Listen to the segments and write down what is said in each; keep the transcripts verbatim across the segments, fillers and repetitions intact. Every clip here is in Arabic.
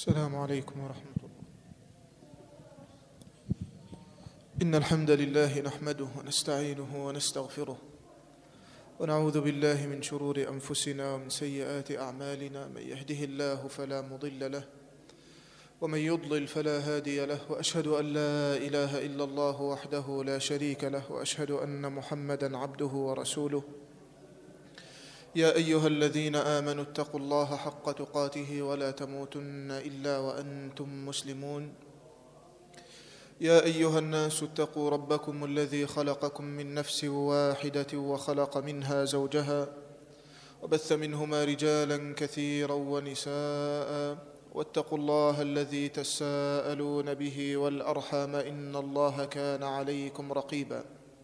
السلام عليكم ورحمة الله. إن الحمد لله نحمده ونستعينه ونستغفره ونعوذ بالله من شرور أنفسنا ومن سيئات أعمالنا. من يهده الله فلا مضل له ومن يضلل فلا هادي له، وأشهد أن لا إله إلا الله وحده لا شريك له، وأشهد أن محمدًا عبده ورسوله. يا أيها الذين آمنوا اتقوا الله حق تقاته ولا تموتن إلا وأنتم مسلمون. يا أيها الناس اتقوا ربكم الذي خلقكم من نفس واحدة وخلق منها زوجها وبث منهما رجالا كثيرا ونساء، واتقوا الله الذي تساءلون به والأرحام إن الله كان عليكم رقيبا.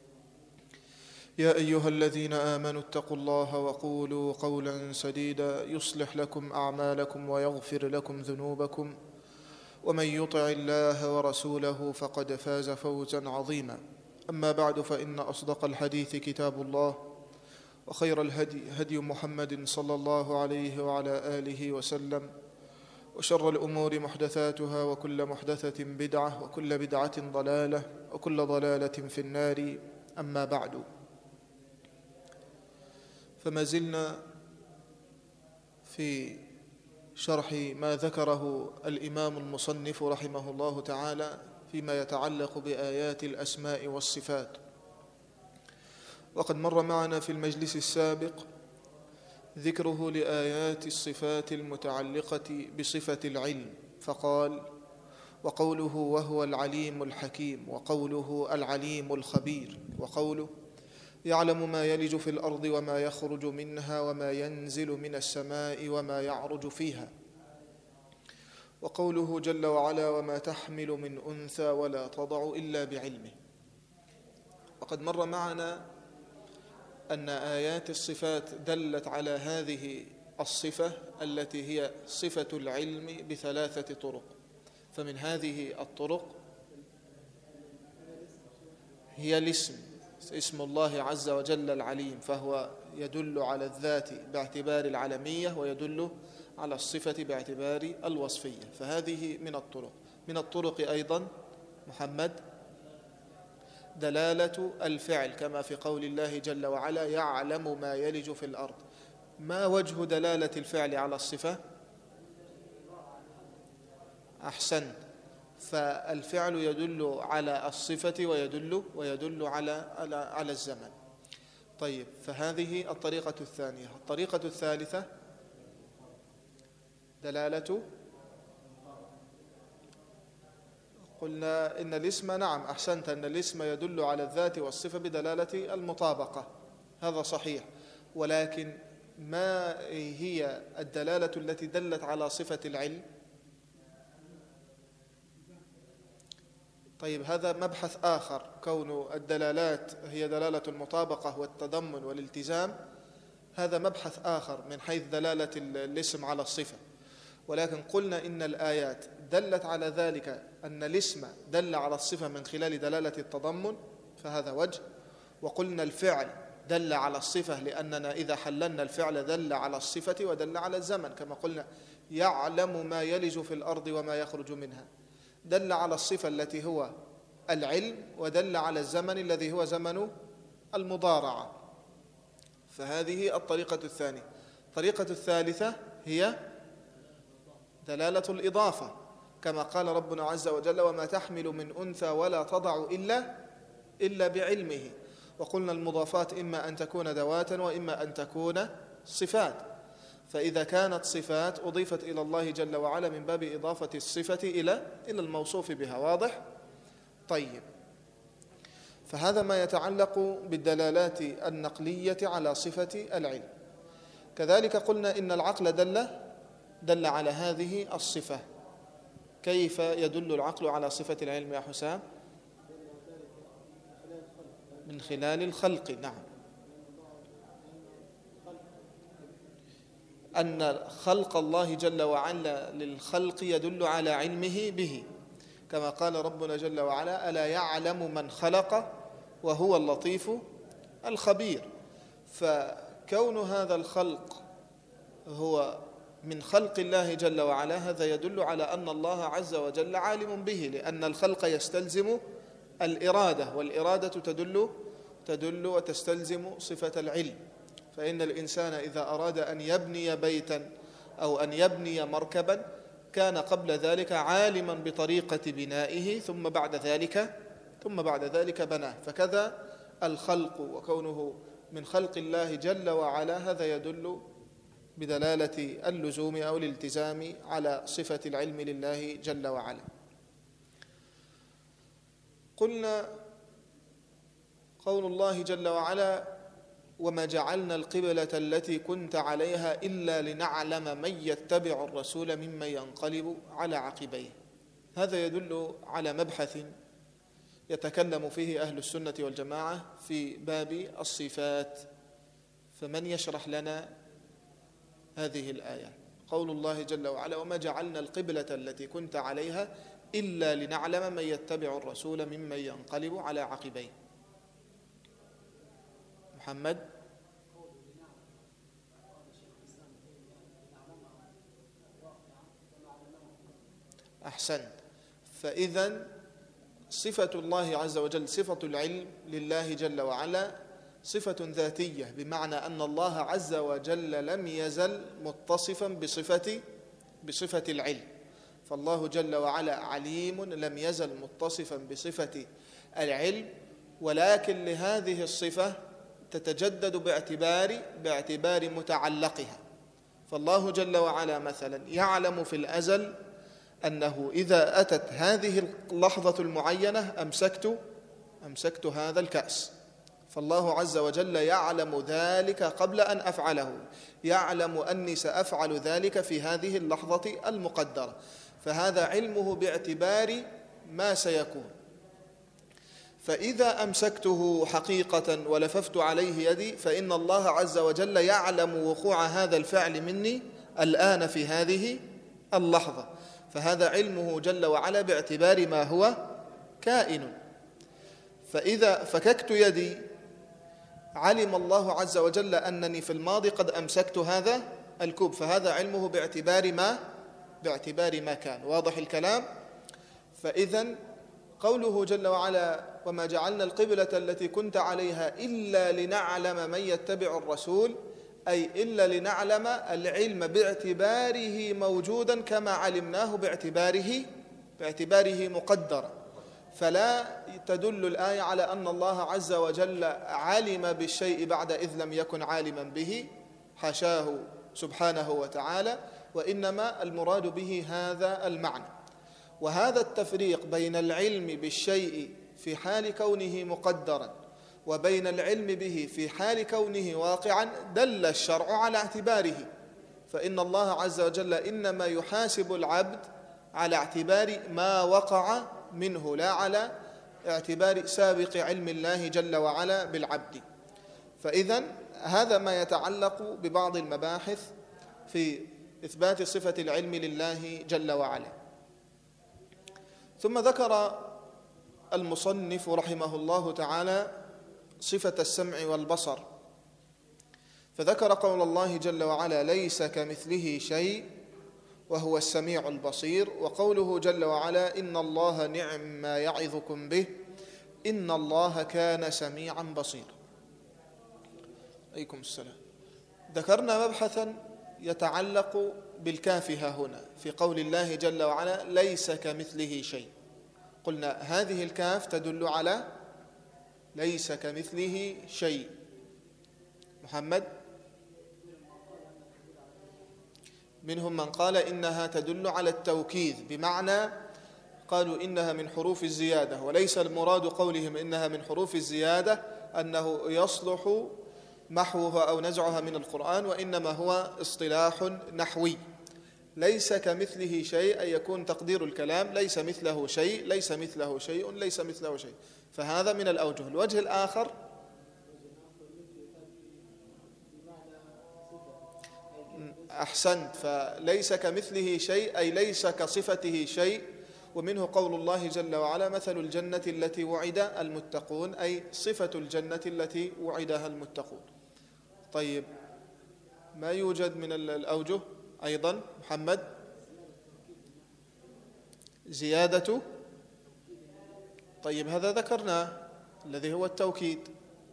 يا أيها الذين آمنوا اتقوا الله وقولوا قولا سديدا يصلح لكم أعمالكم ويغفر لكم ذنوبكم، ومن يطع الله ورسوله فقد فاز فوزا عظيما. أما بعد، فإن أصدق الحديث كتاب الله، وخير الهدي هدي محمد صلى الله عليه وعلى آله وسلم، وشر الأمور محدثاتها، وكل محدثة بدعة، وكل بدعة ضلالة، وكل ضلالة في النار. أما بعد، فما زلنا في شرح ما ذكره الإمام المصنف رحمه الله تعالى فيما يتعلق بآيات الأسماء والصفات. وقد مر معنا في المجلس السابق ذكره لآيات الصفات المتعلقة بصفة العلم، فقال: وقوله وهو العليم الحكيم، وقوله العليم الخبير، وقوله يعلم ما يلج في الأرض وما يخرج منها وما ينزل من السماء وما يعرج فيها، وقوله جل وعلا وما تحمل من أنثى ولا تضع إلا بعلمه. وقد مر معنا أن آيات الصفات دلت على هذه الصفة التي هي صفة العلم بثلاثة طرق. فمن هذه الطرق هي الاسم، اسم الله عز وجل العليم، فهو يدل على الذات باعتبار العلمية، ويدل على الصفة باعتبار الوصفية. فهذه من الطرق. من الطرق أيضا محمد دلالة الفعل، كما في قول الله جل وعلا يعلم ما يلج في الأرض. ما وجه دلالة الفعل على الصفة؟ أحسنت، فالفعل يدل على الصفة ويدل ويدل على على على الزمن. طيب، فهذه الطريقة الثانية. الطريقة الثالثة دلالة، قلنا إن الاسم، نعم أحسنت، أن الاسم يدل على الذات والصفة بدلالة المطابقة، هذا صحيح. ولكن ما هي الدلالة التي دلت على صفة العلم؟ طيب، هذا مبحث آخر. كون الدلالات هي دلالة المطابقة والتضمن والالتزام، هذا مبحث آخر من حيث دلالة الاسم على الصفة. ولكن قلنا إن الآيات دلت على ذلك، أن الاسم دل على الصفة من خلال دلالة التضمن، فهذا وجه. وقلنا الفعل دل على الصفة لأننا إذا حللنا الفعل دل على الصفة ودل على الزمن، كما قلنا يعلم ما يلج في الأرض وما يخرج منها، دل على الصفة التي هو العلم، ودل على الزمن الذي هو زمن المضارعة. فهذه الطريقة الثانية. الطريقة الثالثة هي دلالة الإضافة، كما قال ربنا عز وجل وما تحمل من أنثى ولا تضع إلا إلا بعلمه. وقلنا المضافات إما أن تكون ذواتا وإما أن تكون صفات، فإذا كانت صفات أضيفت إلى الله جل وعلا من باب إضافة الصفة إلى إلى الموصوف بها. واضح؟ طيب، فهذا ما يتعلق بالدلالات النقلية على صفة العلم. كذلك قلنا إن العقل دل دل على هذه الصفة. كيف يدل العقل على صفة العلم يا حسام؟ من خلال الخلق. نعم، أن خلق الله جل وعلا للخلق يدل على علمه به، كما قال ربنا جل وعلا ألا يعلم من خلق وهو اللطيف الخبير. فكون هذا الخلق هو من خلق الله جل وعلا، هذا يدل على أن الله عز وجل عالم به، لأن الخلق يستلزم الإرادة، والإرادة تدل تدل وتستلزم صفة العلم. فإن الإنسان إذا أراد أن يبني بيتا أو أن يبني مركبا كان قبل ذلك عالما بطريقة بنائه، ثم بعد ذلك ثم بعد ذلك بناه. فكذا الخلق، وكونه من خلق الله جل وعلا هذا يدل بدلالة اللزوم أو الالتزام على صفة العلم لله جل وعلا. قلنا قول الله جل وعلا: وما جعلنا القبلة التي كنت عليها إلا لنعلم من يتبع الرسول ممن ينقلب على عقبيه. هذا يدل على مبحث يتكلم فيه أهل السنة والجماعة في باب الصفات. فمن يشرح لنا هذه الآية؟ قول الله جل وعلا: وما جعلنا القبلة التي كنت عليها إلا لنعلم من يتبع الرسول ممن ينقلب على عقبيه. محمد. أحسنت. فإذن صفة الله عز وجل، صفة العلم لله جل وعلا صفة ذاتية، بمعنى أن الله عز وجل لم يزل متصفا بصفة بصفة العلم. فالله جل وعلا عليم لم يزل متصفا بصفة العلم، ولكن لهذه الصفة تتجدد باعتبار باعتبار متعلقها. فالله جل وعلا مثلا يعلم في الأزل أنه إذا أتت هذه اللحظة المعينة أمسكت أمسكت هذا الكأس. فالله عز وجل يعلم ذلك قبل أن أفعله، يعلم أني سأفعل ذلك في هذه اللحظة المقدرة، فهذا علمه باعتبار ما سيكون. فإذا أمسكته حقيقة ولففت عليه يدي فإن الله عز وجل يعلم وقوع هذا الفعل مني الآن في هذه اللحظة، فهذا علمه جل وعلا باعتبار ما هو كائن. فإذا فككت يدي علم الله عز وجل أنني في الماضي قد أمسكت هذا الكوب، فهذا علمه باعتبار ما باعتبار ما كان. واضح الكلام؟ فإذن قوله جل وعلا: وما جعلنا القبلة التي كنت عليها إلا لنعلم من يتبع الرسول، أي إلا لنعلم العلم باعتباره موجودا كما علمناه باعتباره باعتباره مقدرا. فلا تدل الآية على أن الله عز وجل علم بالشيء بعد إذ لم يكن عالما به، حاشاه سبحانه وتعالى، وإنما المراد به هذا المعنى. وهذا التفريق بين العلم بالشيء في حال كونه مقدرا وبين العلم به في حال كونه واقعا دل الشرع على اعتباره. فإن الله عز وجل إنما يحاسب العبد على اعتبار ما وقع منه، لا على اعتبار سابق علم الله جل وعلا بالعبد. فإذن هذا ما يتعلق ببعض المباحث في إثبات صفة العلم لله جل وعلا. ثم ذكر المصنف رحمه الله تعالى صفة السمع والبصر، فذكر قول الله جل وعلا: ليس كمثله شيء وهو السميع البصير، وقوله جل وعلا: إن الله نعم ما يعظكم به إن الله كان سميعا بصيرا. عليكم السلام. ذكرنا مبحثا يتعلق بالكاف هنا في قول الله جل وعلا: ليس كمثله شيء. قلنا هذه الكاف تدل على ليس كمثله شيء. محمد. منهم من قال إنها تدل على التوكيد، بمعنى قالوا إنها من حروف الزيادة، وليس المراد قولهم إنها من حروف الزيادة أنه يصلح محوها أو نزعها من القرآن، وإنما هو اصطلاح نحوي. ليس كمثله شيء أي يكون تقدير الكلام ليس مثله شيء، ليس مثله شيء، ليس مثله شيء. فهذا من الأوجه. الوجه الآخر أحسنت، فليس كمثله شيء أي ليس كصفته شيء. ومنه قول الله جل وعلا: مثل الجنة التي وعد المتقون، أي صفة الجنة التي وعدها المتقون. طيب، ما يوجد من الأوجه أيضا محمد زيادة. طيب هذا ذكرناه الذي هو التوكيد.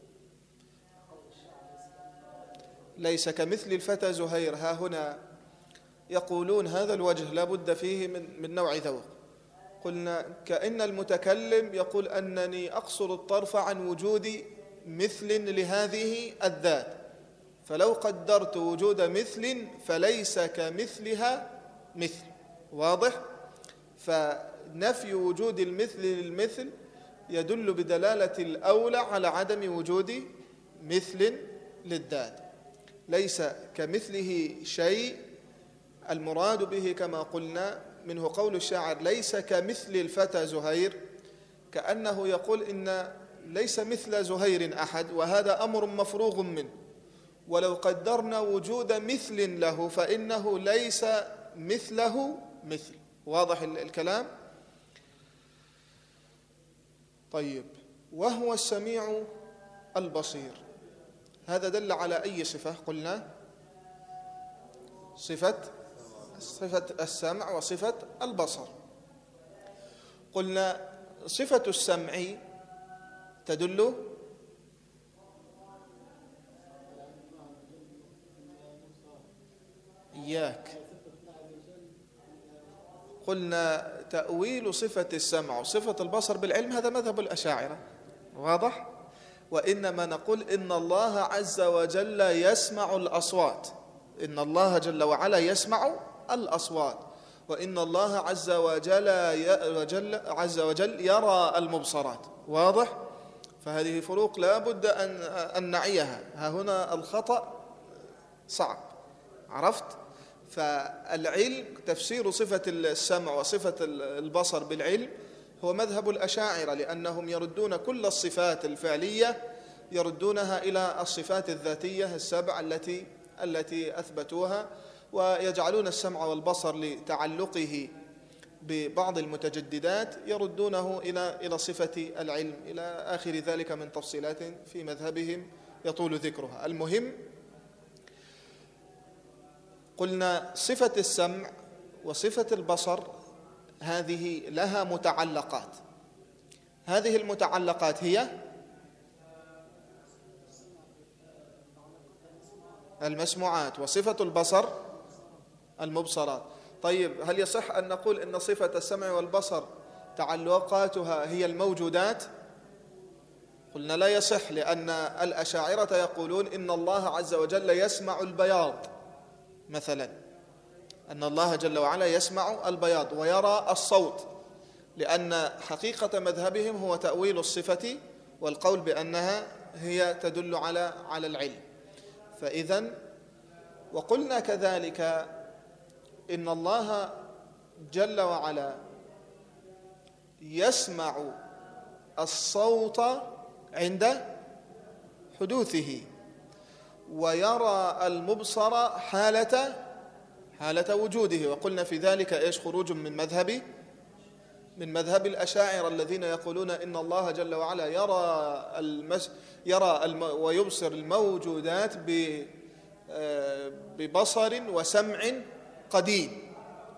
ليس كمثل الفتى زهير، ها هنا يقولون هذا الوجه لا بد فيه من, من نوع ذوق. قلنا كأن المتكلم يقول أنني أقصر الطرف عن وجود مثل لهذه الذات، فلو قدرت وجود مثل فليس كمثلها مثل. واضح؟ فنفي وجود المثل للمثل يدل بدلالة الأولى على عدم وجود مثل للذات. ليس كمثله شيء، المراد به كما قلنا منه قول الشاعر ليس كمثل الفتى زهير، كأنه يقول إن ليس مثل زهير أحد، وهذا أمر مفروغ منه. ولو قدرنا وجود مثل له فإنه ليس مثله مثل. واضح الكلام؟ طيب، وهو السميع البصير، هذا دل على أي صفة؟ قلنا صفة صفة السمع وصفة البصر. قلنا صفة السمع تدل إياك قلنا تأويل صفة السمع وصفة البصر بالعلم، هذا مذهب الأشاعرة. واضح؟ وإنما نقول إن الله عز وجل يسمع الأصوات، إن الله جل وعلا يسمع الأصوات، وإن الله عز وجل, وجل عز وجل يرى المبصرات. واضح؟ فهذه فروق لا بد أن, أن نعيها. ها هنا الخطأ صعب. عرفت؟ فالعلم تفسير صفة السمع وصفة البصر بالعلم هو مذهب الأشاعرة، لأنهم يردون كل الصفات الفعلية يردونها إلى الصفات الذاتية السبع التي التي أثبتوها، ويجعلون السمع والبصر لتعلقه ببعض المتجددات يردونه إلى إلى صفة العلم، إلى آخر ذلك من تفصيلات في مذهبهم يطول ذكرها. المهم، قلنا صفة السمع وصفة البصر هذه لها متعلقات. هذه المتعلقات هي المسموعات، وصفة البصر المبصرات. طيب، هل يصح أن نقول إن صفة السمع والبصر تعلقاتها هي الموجودات؟ قلنا لا يصح، لأن الأشاعرة يقولون إن الله عز وجل يسمع البياض مثلا، أن الله جل وعلا يسمع البياض ويرى الصوت، لأن حقيقة مذهبهم هو تأويل الصفة والقول بأنها هي تدل على على العلم. فإذن وقلنا كذلك إن الله جل وعلا يسمع الصوت عند حدوثه، ويرى المبصر حالة حالة وجوده. وقلنا في ذلك إيش؟ خروج من مذهب من مذهب الأشاعرة الذين يقولون إن الله جل وعلا يرى المس يرى الم ويبصر الموجودات ببصر وسمع قديم،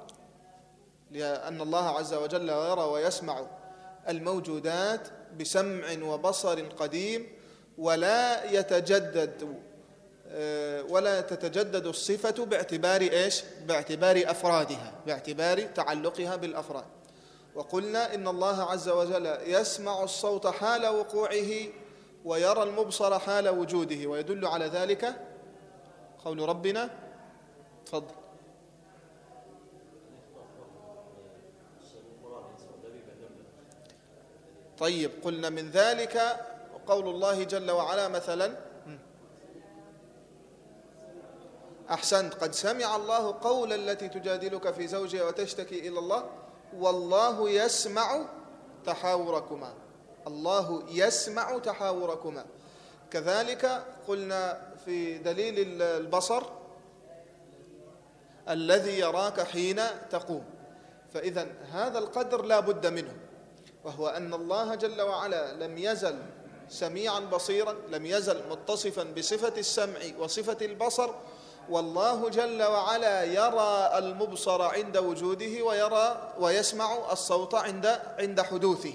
لأن الله عز وجل يرى ويسمع الموجودات بسمع وبصر قديم، ولا يتجدد ولا تتجدد الصفة باعتبار إيش؟ باعتبار أفرادها، باعتبار تعلقها بالأفراد. وقلنا إن الله عز وجل يسمع الصوت حال وقوعه ويرى المبصر حال وجوده، ويدل على ذلك قول ربنا. تفضل. طيب، قلنا من ذلك قول الله جل وعلا مثلا، أحسنت، قد سمع الله قول التي تجادلك في زوجها وتشتكي إلى الله والله يسمع تحاوركما. الله يسمع تحاوركما. كذلك قلنا في دليل البصر الذي يراك حين تقوم. فإذا هذا القدر لا بد منه، وهو أن الله جل وعلا لم يزل سميعا بصيرا، لم يزل متصفا بصفة السمع وصفة البصر، والله جل وعلا يرى المبصر عند وجوده ويرى ويسمع الصوت عند عند حدوثه.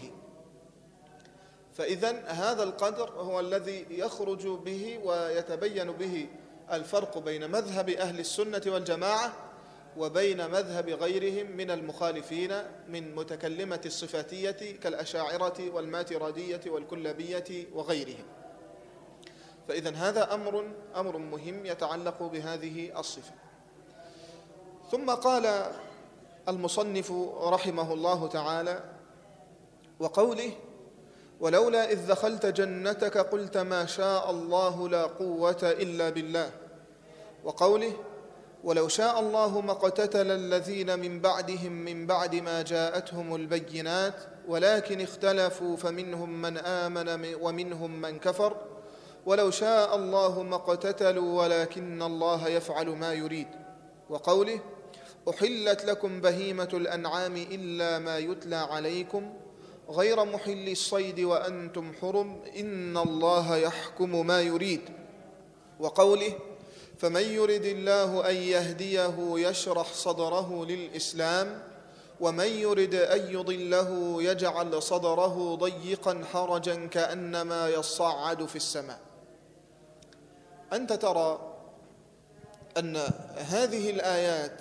فإذن هذا القدر هو الذي يخرج به ويتبين به الفرق بين مذهب أهل السنة والجماعة وبين مذهب غيرهم من المخالفين من متكلمة الصفاتية كالأشاعرة والماتريدية والكلابية وغيرهم. فإذن هذا أمر أمر مهم يتعلق بهذه الصفة. ثم قال المصنف رحمه الله تعالى: وقوله: ولولا إذ دخلت جنتك قلت ما شاء الله لا قوة إلا بالله. وقوله: ولو شاء الله ما اقتتل الذين من بعدهم من بعد ما جاءتهم البينات ولكن اختلفوا فمنهم من آمن ومنهم من كفر ولو شاء الله ما اقتتلوا ولكن الله يفعل ما يريد. وقوله: أحلت لكم بهيمة الأنعام إلا ما يتلى عليكم غير محل الصيد وأنتم حرم إن الله يحكم ما يريد. وقوله: فمن يرد الله أن يهديه يشرح صدره للإسلام ومن يرد أن يضله يجعل صدره ضيقا حرجا كأنما يصعد في السماء. أنت ترى أن هذه الآيات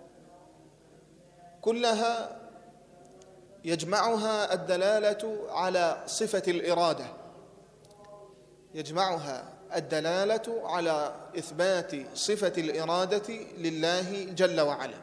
كلها يجمعها الدلالة على صفة الإرادة، يجمعها الدلالة على إثبات صفة الإرادة لله جل وعلا.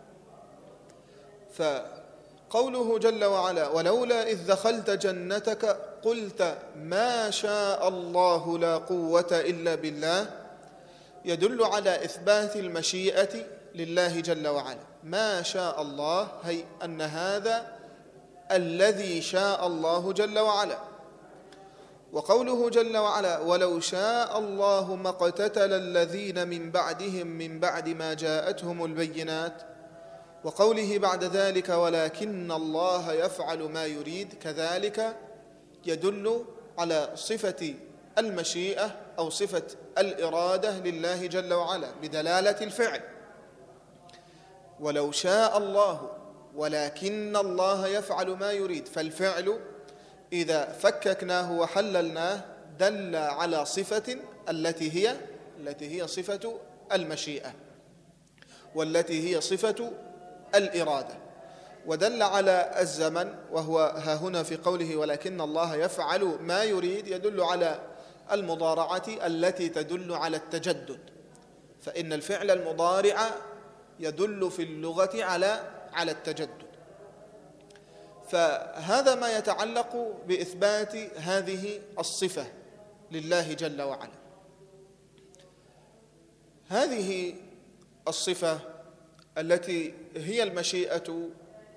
فقوله جل وعلا: ولولا إذ دخلت جنتك قلت ما شاء الله لا قوة إلا بالله، يدل على إثبات المشيئة لله جل وعلا. ما شاء الله هي أن هذا الذي شاء الله جل وعلا. وقوله جل وعلا: ولو شاء الله ما اقتتل الذين من بعدهم من بعد ما جاءتهم البينات. وقوله بعد ذلك: ولكن الله يفعل ما يريد، كذلك يدل على صفة المشيئة أو صفة الإرادة لله جل وعلا بدلالة الفعل. ولو شاء الله ولكن الله يفعل ما يريد، فالفعل إذا فككناه وحللناه دل على صفة التي هي التي هي صفة المشيئة والتي هي صفة الإرادة، ودل على الزمن، وهو ها هنا في قوله ولكن الله يفعل ما يريد يدل على المضارعة التي تدل على التجدد، فإن الفعل المضارع يدل في اللغة على على التجدد. فهذا ما يتعلق بإثبات هذه الصفة لله جل وعلا. هذه الصفة التي هي المشيئة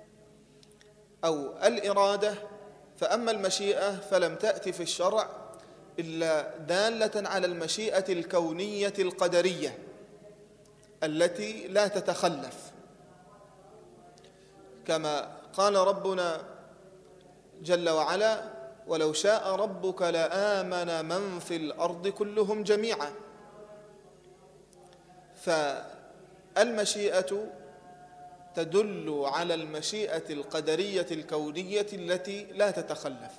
أو الإرادة، فأما المشيئة فلم تأتي في الشرع إلا دالة على المشيئة الكونية القدرية التي لا تتخلف، كما قال ربنا جل وعلا: ولو شاء ربك لآمن من في الأرض كلهم جميعا. فالمشيئة تدل على المشيئة القدرية الكونية التي لا تتخلف.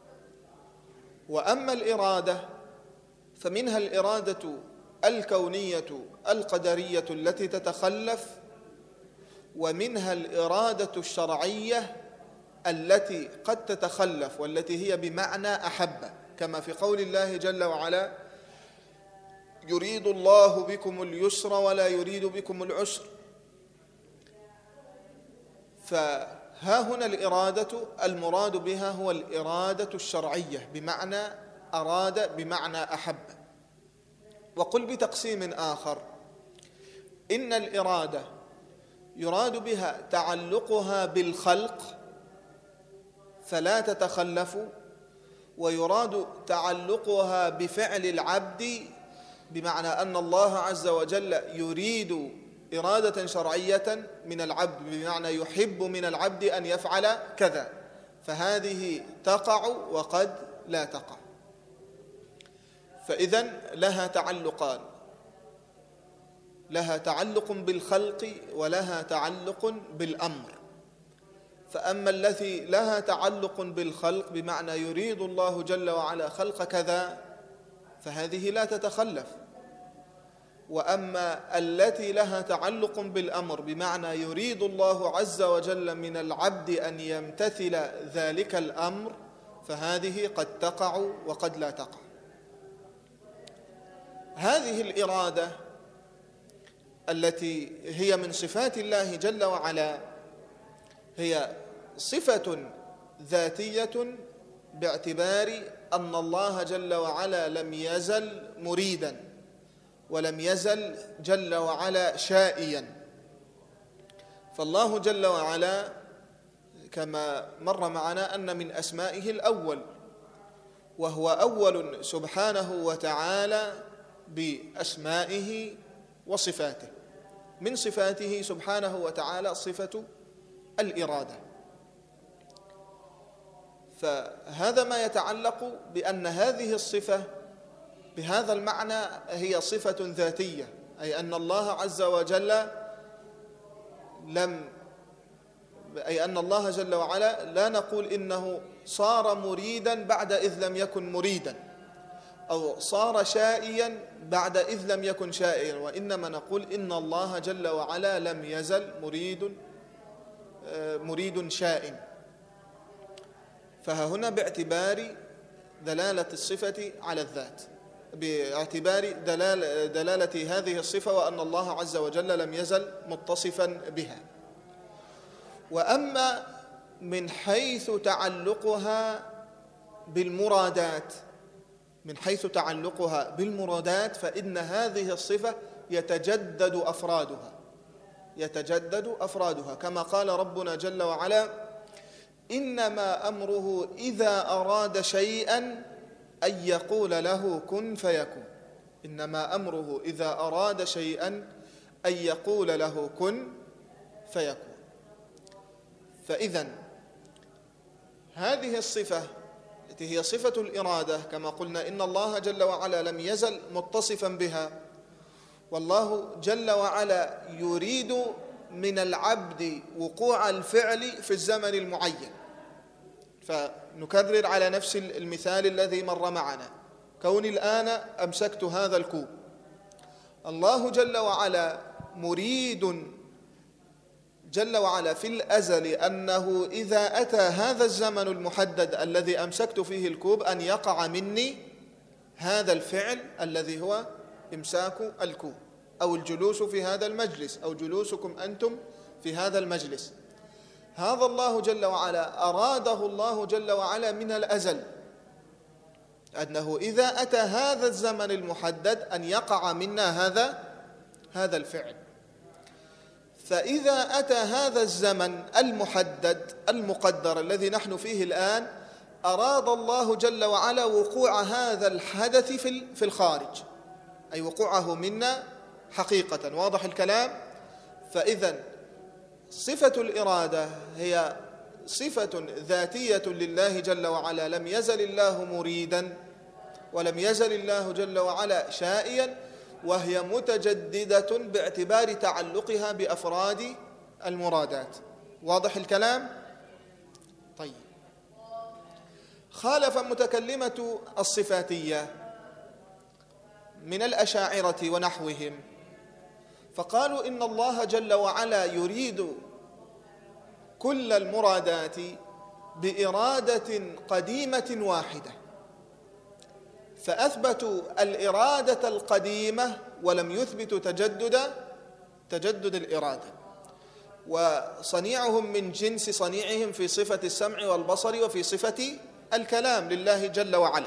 وأما الإرادة فمنها الإرادة الكونية القدرية التي تتخلف، ومنها الإرادة الشرعية التي قد تتخلف والتي هي بمعنى أحب، كما في قول الله جل وعلا: يريد الله بكم اليسر ولا يريد بكم العسر. فها هنا الإرادة المراد بها هو الإرادة الشرعية بمعنى أراد بمعنى أحب. وقل بتقسيم آخر: إن الإرادة يراد بها تعلقها بالخلق فلا تتخلف، ويراد تعلقها بفعل العبد بمعنى أن الله عز وجل يريد إرادة شرعية من العبد بمعنى يحب من العبد أن يفعل كذا، فهذه تقع وقد لا تقع. فإذن لها تعلقان، لها تعلق بالخلق ولها تعلق بالأمر. فأما التي لها تعلق بالخلق بمعنى يريد الله جل وعلا خلق كذا فهذه لا تتخلف، وأما التي لها تعلق بالأمر بمعنى يريد الله عز وجل من العبد أن يمتثل ذلك الأمر فهذه قد تقع وقد لا تقع. هذه الإرادة التي هي من صفات الله جل وعلا هي صفة ذاتية باعتبار أن الله جل وعلا لم يزل مريداً ولم يزل جل وعلا شائياً. فالله جل وعلا كما مر معنا أن من أسمائه الأول، وهو أول سبحانه وتعالى بأسمائه وصفاته. من صفاته سبحانه وتعالى صفة الإرادة، فهذا ما يتعلق بأن هذه الصفة بهذا المعنى هي صفة ذاتية، أي أن الله عز وجل لم أي أن الله جل وعلا لا نقول إنه صار مريدا بعد إذ لم يكن مريدا، أو صار شائيا بعد إذ لم يكن شائيا، وإنما نقول إن الله جل وعلا لم يزل مريد مريد شائن. فها هنا باعتبار دلالة الصفة على الذات، باعتبار دلالة, دلالة هذه الصفة وأن الله عز وجل لم يزل متصفا بها. وأما من حيث تعلقها بالمرادات من حيث تعلقها بالمرادات فإن هذه الصفة يتجدد أفرادها يتجدد أفرادها كما قال ربنا جل وعلا: إنما أمره إذا أراد شيئا أن يقول له كن فيكون. إنما أمره إذا أراد شيئا أن يقول له كن فيكون. فإذن هذه الصفة التي هي صفة الإرادة كما قلنا إن الله جل وعلا لم يزل متصفا بها، والله جل وعلا يريد من العبد وقوع الفعل في الزمن المعين. فنكرر على نفس المثال الذي مر معنا، كوني الآن أمسكت هذا الكوب، الله جل وعلا مريد جل وعلا في الأزل أنه إذا أتى هذا الزمن المحدد الذي أمسكت فيه الكوب أن يقع مني هذا الفعل الذي هو إمساك الكوب، أو الجلوس في هذا المجلس، أو جلوسكم أنتم في هذا المجلس. هذا الله جل وعلا أراده الله جل وعلا من الأزل أنه إذا أتى هذا الزمن المحدد أن يقع منا هذا هذا الفعل. فإذا أتى هذا الزمن المحدد المقدر الذي نحن فيه الآن، أراد الله جل وعلا وقوع هذا الحدث في الخارج، أي وقوعه منا حقيقة. واضح الكلام؟ فإذن صفة الإرادة هي صفة ذاتية لله جل وعلا، لم يزل الله مريدا ولم يزل الله جل وعلا شائيا، وهي متجددة باعتبار تعلقها بأفراد المرادات. واضح الكلام؟ طيب. خالف متكلمة الصفاتية من الأشاعرة ونحوهم، فقالوا إن الله جل وعلا يريد كل المرادات بإرادة قديمة واحدة، فأثبتوا الإرادة القديمة ولم يثبتوا تجدد تجدد الإرادة. وصنيعهم من جنس صنيعهم في صفة السمع والبصر وفي صفة الكلام لله جل وعلا.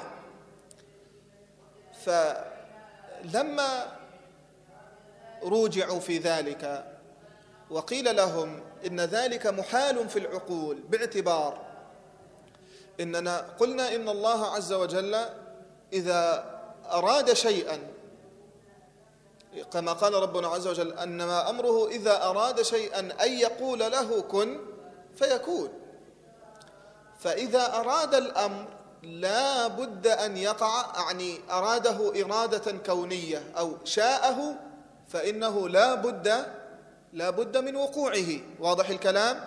فلما روجعوا في ذلك وقيل لهم إن ذلك محال في العقول، باعتبار إننا قلنا إن الله عز وجل إذا أراد شيئا كما قال ربنا عز وجل: أنما أمره إذا أراد شيئا أن يقول له كن فيكون. فإذا أراد الأمر لا بد أن يقع، يعني أراده إرادة كونية أو شاءه فإنه لا بد لا بد من وقوعه. واضح الكلام؟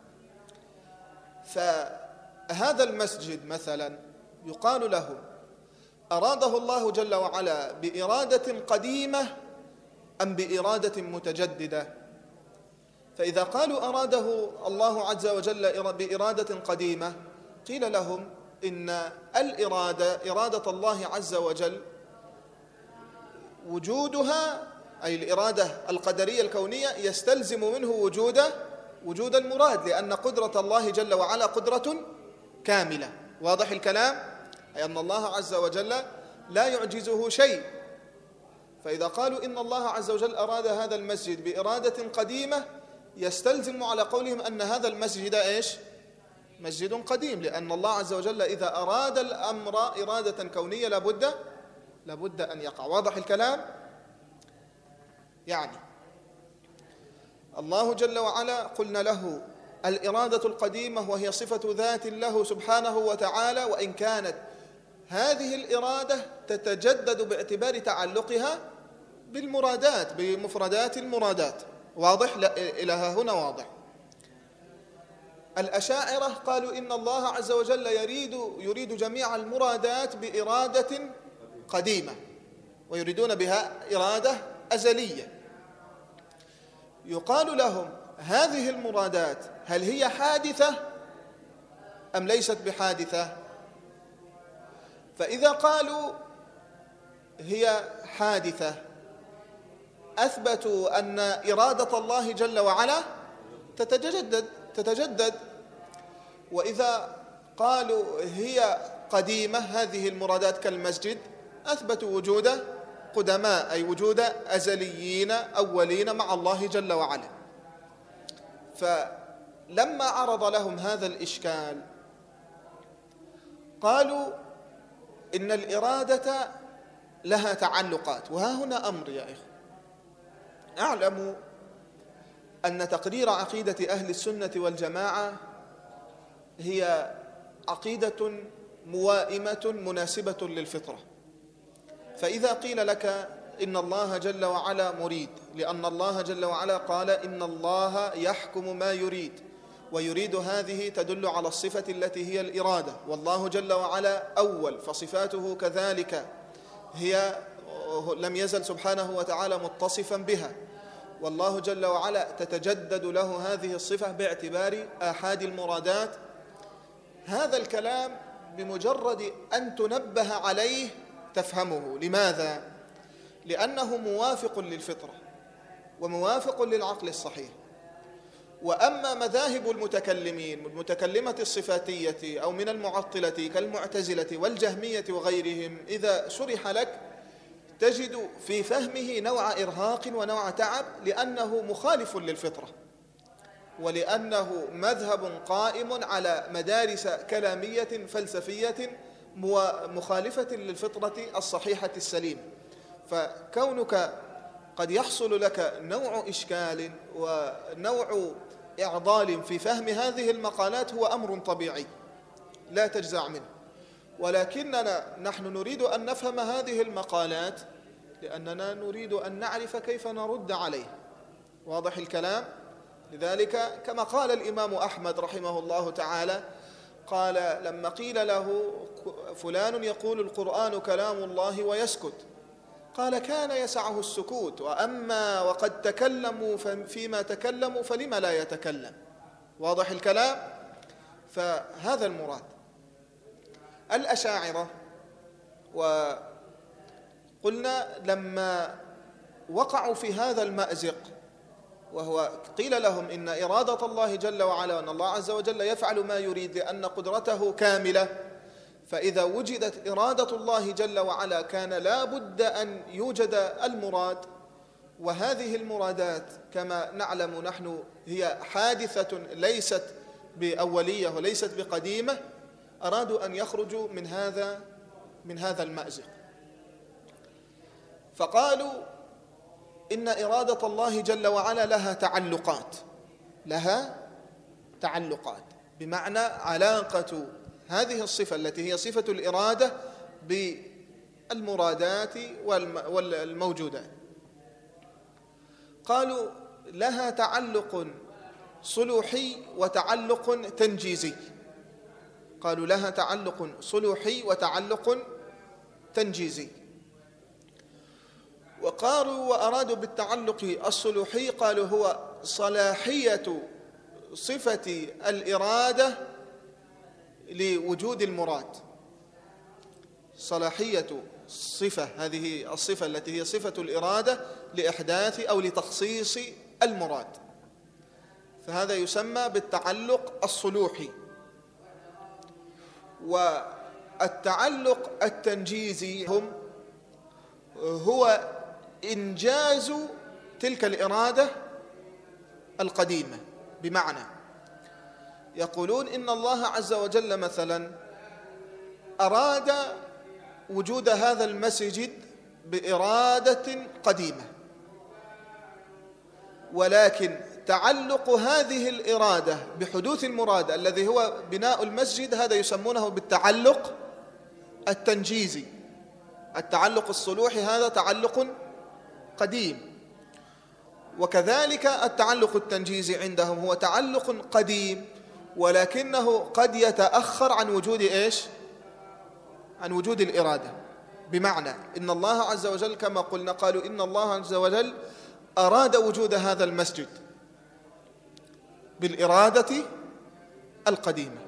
فهذا المسجد مثلا يقال له أراده الله جل وعلا بإرادة قديمة أم بإرادة متجددة؟ فإذا قالوا أراده الله عز وجل بإرادة قديمة قيل لهم إن الإرادة إرادة الله عز وجل وجودها، أي الإرادة القدرية الكونية، يستلزم منه وجود وجود المراد، لأن قدرة الله جل وعلا قدرة كاملة. واضح الكلام؟ أي أن الله عز وجل لا يعجزه شيء. فإذا قالوا إن الله عز وجل أراد هذا المسجد بإرادة قديمة يستلزم على قولهم أن هذا المسجد إيش؟ مسجد قديم، لأن الله عز وجل إذا أراد الأمر إرادة كونية لابد لابد أن يقع. واضح الكلام؟ يعني الله جل وعلا قلنا له الإرادة القديمة وهي صفة ذات له سبحانه وتعالى، وإن كانت هذه الإرادة تتجدد باعتبار تعلقها بالمرادات، بمفردات المرادات. واضح؟ إلى هنا واضح. الأشاعرة قالوا إن الله عز وجل يريد يريد جميع المرادات بإرادة قديمة، ويريدون بها إرادة أزلية. يقال لهم هذه المرادات هل هي حادثة أم ليست بحادثة؟ فإذا قالوا هي حادثة أثبتوا أن إرادة الله جل وعلا تتجدد تتجدد وإذا قالوا هي قديمة هذه المرادات كالمسجد أثبتوا وجود قدماء، أي وجود أزليين أولين مع الله جل وعلا. فلما عرض لهم هذا الإشكال قالوا إن الإرادة لها تعلقات. وها هنا أمر يا إخوة، أعلم أن تقرير عقيدة أهل السنة والجماعة هي عقيدة موائمة مناسبة للفطرة. فإذا قيل لك إن الله جل وعلا مريد، لأن الله جل وعلا قال إن الله يحكم ما يريد، ويريد هذه تدل على الصفة التي هي الإرادة، والله جل وعلا أول فصفاته كذلك هي لم يزل سبحانه وتعالى متصفا بها، والله جل وعلا تتجدد له هذه الصفة باعتبار آحاد المرادات. هذا الكلام بمجرد أن تنبه عليه تفهمه. لماذا؟ لأنه موافق للفطرة وموافق للعقل الصحيح. وأما مذاهب المتكلمين المتكلمة الصفاتية أو من المعطلة كالمعتزلة والجهمية وغيرهم، إذا شرح لك تجد في فهمه نوع إرهاق ونوع تعب، لأنه مخالف للفطرة، ولأنه مذهب قائم على مدارس كلامية فلسفية مخالفة للفطرة الصحيحة السليمة. فكونك قد يحصل لك نوع إشكال ونوع إعضال في فهم هذه المقالات هو أمر طبيعي لا تجزع منه، ولكننا نحن نريد أن نفهم هذه المقالات لأننا نريد أن نعرف كيف نرد عليه. واضح الكلام؟ لذلك كما قال الإمام أحمد رحمه الله تعالى، قال لما قيل له فلان يقول القرآن كلام الله ويسكت، قال كان يسعه السكوت، وأما وقد تكلموا فيما تكلموا فلما لا يتكلم. واضح الكلام؟ فهذا المراد. الأشاعرة وقلنا لما وقعوا في هذا المأزق، وهو قيل لهم إن إرادة الله جل وعلا وأن الله عز وجل يفعل ما يريد لأن قدرته كاملة، فإذا وجدت إرادة الله جل وعلا كان لا بد أن يوجد المراد، وهذه المرادات كما نعلم نحن هي حادثة ليست بأولية وليست بقديمة. أرادوا أن يخرجوا من هذا من هذا المأزق، فقالوا إن إرادة الله جل وعلا لها تعلقات لها تعلقات بمعنى علاقة هذه الصفة التي هي صفة الإرادة بالمرادات والموجودات. قالوا لها تعلق صلوحي وتعلق تنجيزي. قالوا لها تعلق صلوحي وتعلق تنجيزي. وقالوا وأرادوا بالتعلق الصلوحي قالوا هو صلاحية صفة الإرادة لوجود المراد. صلاحية الصفة، هذه الصفة التي هي صفة الإرادة لإحداث أو لتخصيص المراد، فهذا يسمى بالتعلق الصلوحي. والتعلق التنجيزي هم هو إنجاز تلك الإرادة القديمة. بمعنى يقولون إن الله عز وجل مثلا أراد وجود هذا المسجد بإرادة قديمة، ولكن تعلق هذه الإرادة بحدوث المراد الذي هو بناء المسجد هذا يسمونه بالتعلق التنجيزي. التعلق الصلوحي هذا تعلق قديم. وكذلك التعلق التنجيزي عندهم هو تعلق قديم، ولكنه قد يتأخر عن وجود إيش؟ عن وجود الإرادة. بمعنى إن الله عز وجل كما قلنا قالوا إن الله عز وجل أراد وجود هذا المسجد بالإرادة القديمة.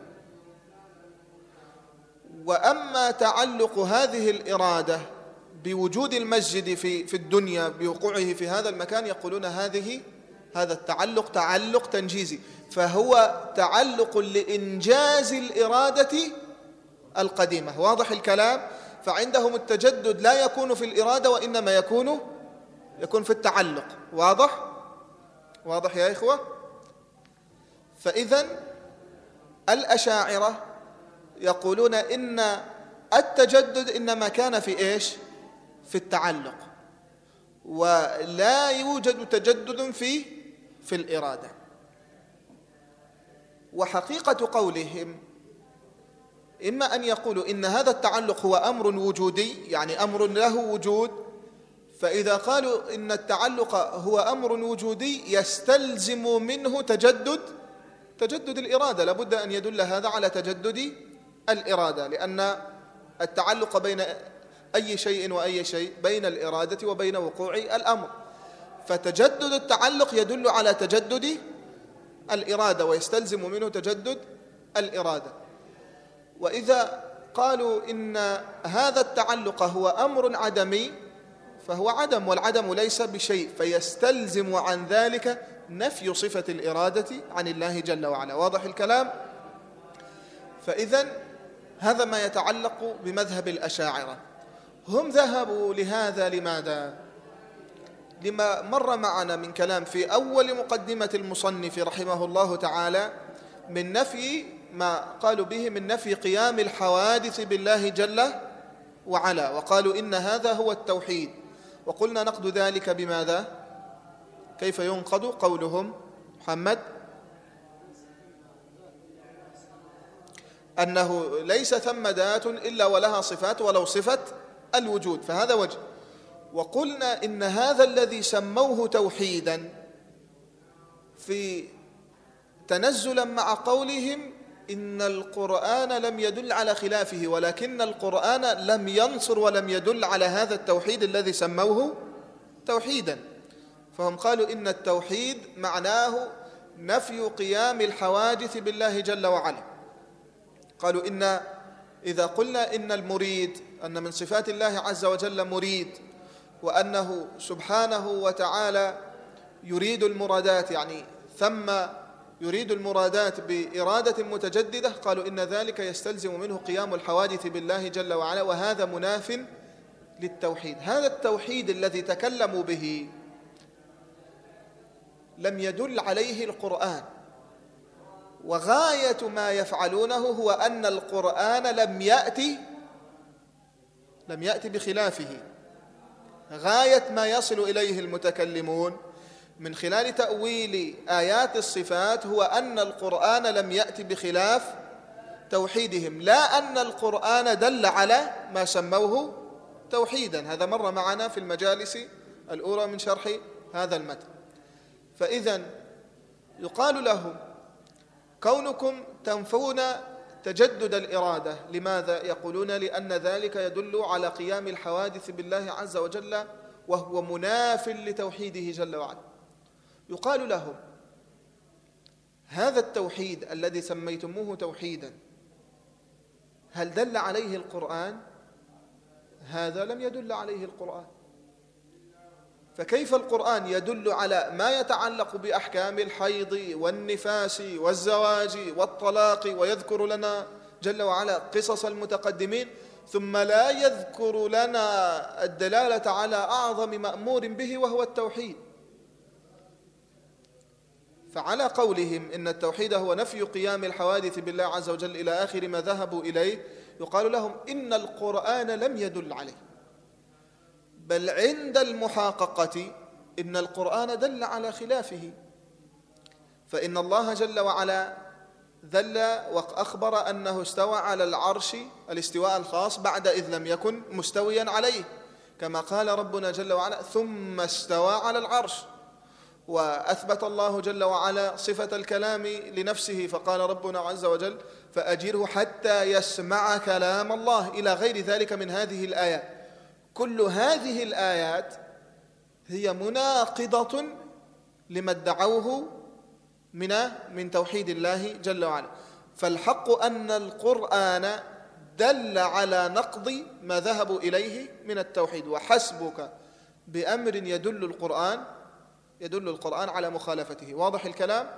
وأما تعلق هذه الإرادة بوجود المسجد في في الدنيا بوقوعه في هذا المكان يقولون هذه هذا التعلق تعلق تنجيزي، فهو تعلق لإنجاز الإرادة القديمة. واضح الكلام؟ فعندهم التجدد لا يكون في الإرادة وإنما يكون يكون في التعلق. واضح؟ واضح يا إخوة؟ فإذن الأشاعرة يقولون إن التجدد إنما كان في إيش؟ في التعلق، ولا يوجد تجدد في في الإرادة. وحقيقة قولهم إما أن يقولوا إن هذا التعلق هو أمر وجودي، يعني أمر له وجود، فإذا قالوا إن التعلق هو أمر وجودي يستلزم منه تجدد تجدد الإرادة، لابد أن يدل هذا على تجدد الإرادة، لأن التعلق بين أي شيء وأي شيء بين الإرادة وبين وقوع الأمر، فتجدد التعلق يدل على تجدد الإرادة ويستلزم منه تجدد الإرادة. وإذا قالوا إن هذا التعلق هو أمر عدمي فهو عدم، والعدم ليس بشيء، فيستلزم عن ذلك نفي صفة الإرادة عن الله جل وعلا. واضح الكلام؟ فإذن هذا ما يتعلق بمذهب الأشاعرة. هم ذهبوا لهذا لماذا؟ لما مر معنا من كلام في أول مقدمة المصنف رحمه الله تعالى من نفي ما قالوا به من نفي قيام الحوادث بالله جل وعلا، وقالوا إن هذا هو التوحيد. وقلنا نقد ذلك بماذا؟ كيف ينقض قولهم محمد؟ أنه ليس ثم ذات إلا ولها صفات ولو صفة الوجود، فهذا وجه. وقلنا إن هذا الذي سموه توحيدا في تنزلا مع قولهم إن القرآن لم يدل على خلافه، ولكن القرآن لم ينصر ولم يدل على هذا التوحيد الذي سموه توحيدا. فهم قالوا إن التوحيد معناه نفي قيام الحوادث بالله جل وعلا. قالوا إن إذا قلنا إن المريد أن من صفات الله عز وجل مريد، وأنه سبحانه وتعالى يريد المرادات، يعني ثم يريد المرادات بإرادة متجددة، قالوا إن ذلك يستلزم منه قيام الحوادث بالله جل وعلا، وهذا مناف للتوحيد. هذا التوحيد الذي تكلموا به لم يدل عليه القرآن، وغاية ما يفعلونه هو أن القرآن لم يأتي لم يأتي بخلافه. غاية ما يصل إليه المتكلمون من خلال تأويل آيات الصفات هو أن القرآن لم يأتي بخلاف توحيدهم، لا أن القرآن دل على ما سموه توحيدا. هذا مر معنا في المجالس الأولى من شرح هذا المتن. فإذا يقال لهم كونكم تنفون تجدد الإرادة، لماذا؟ يقولون لأن ذلك يدل على قيام الحوادث بالله عز وجل وهو مناف لتوحيده جل وعلا. يقال لهم هذا التوحيد الذي سميتموه توحيدا هل دل عليه القرآن؟ هذا لم يدل عليه القرآن. فكيف القرآن يدل على ما يتعلق بأحكام الحيض والنفاس والزواج والطلاق، ويذكر لنا جل وعلا قصص المتقدمين، ثم لا يذكر لنا الدلالة على أعظم مأمور به وهو التوحيد؟ فعلى قولهم إن التوحيد هو نفي قيام الحوادث بالله عز وجل إلى آخر ما ذهبوا إليه، يقال لهم إن القرآن لم يدل عليه، بل عند المحاققة إن القرآن دل على خلافه. فإن الله جل وعلا دل وأخبر أنه استوى على العرش الاستواء الخاص بعد إذ لم يكن مستويا عليه، كما قال ربنا جل وعلا ثم استوى على العرش. وأثبت الله جل وعلا صفة الكلام لنفسه، فقال ربنا عز وجل فأجره حتى يسمع كلام الله، إلى غير ذلك من هذه الآيات. كل هذه الآيات هي مناقضة لما ادعوه من من توحيد الله جل وعلا. فالحق أن القرآن دل على نقض ما ذهبوا إليه من التوحيد، وحسبك بأمر يدل القرآن يدل القرآن على مخالفته. واضح الكلام؟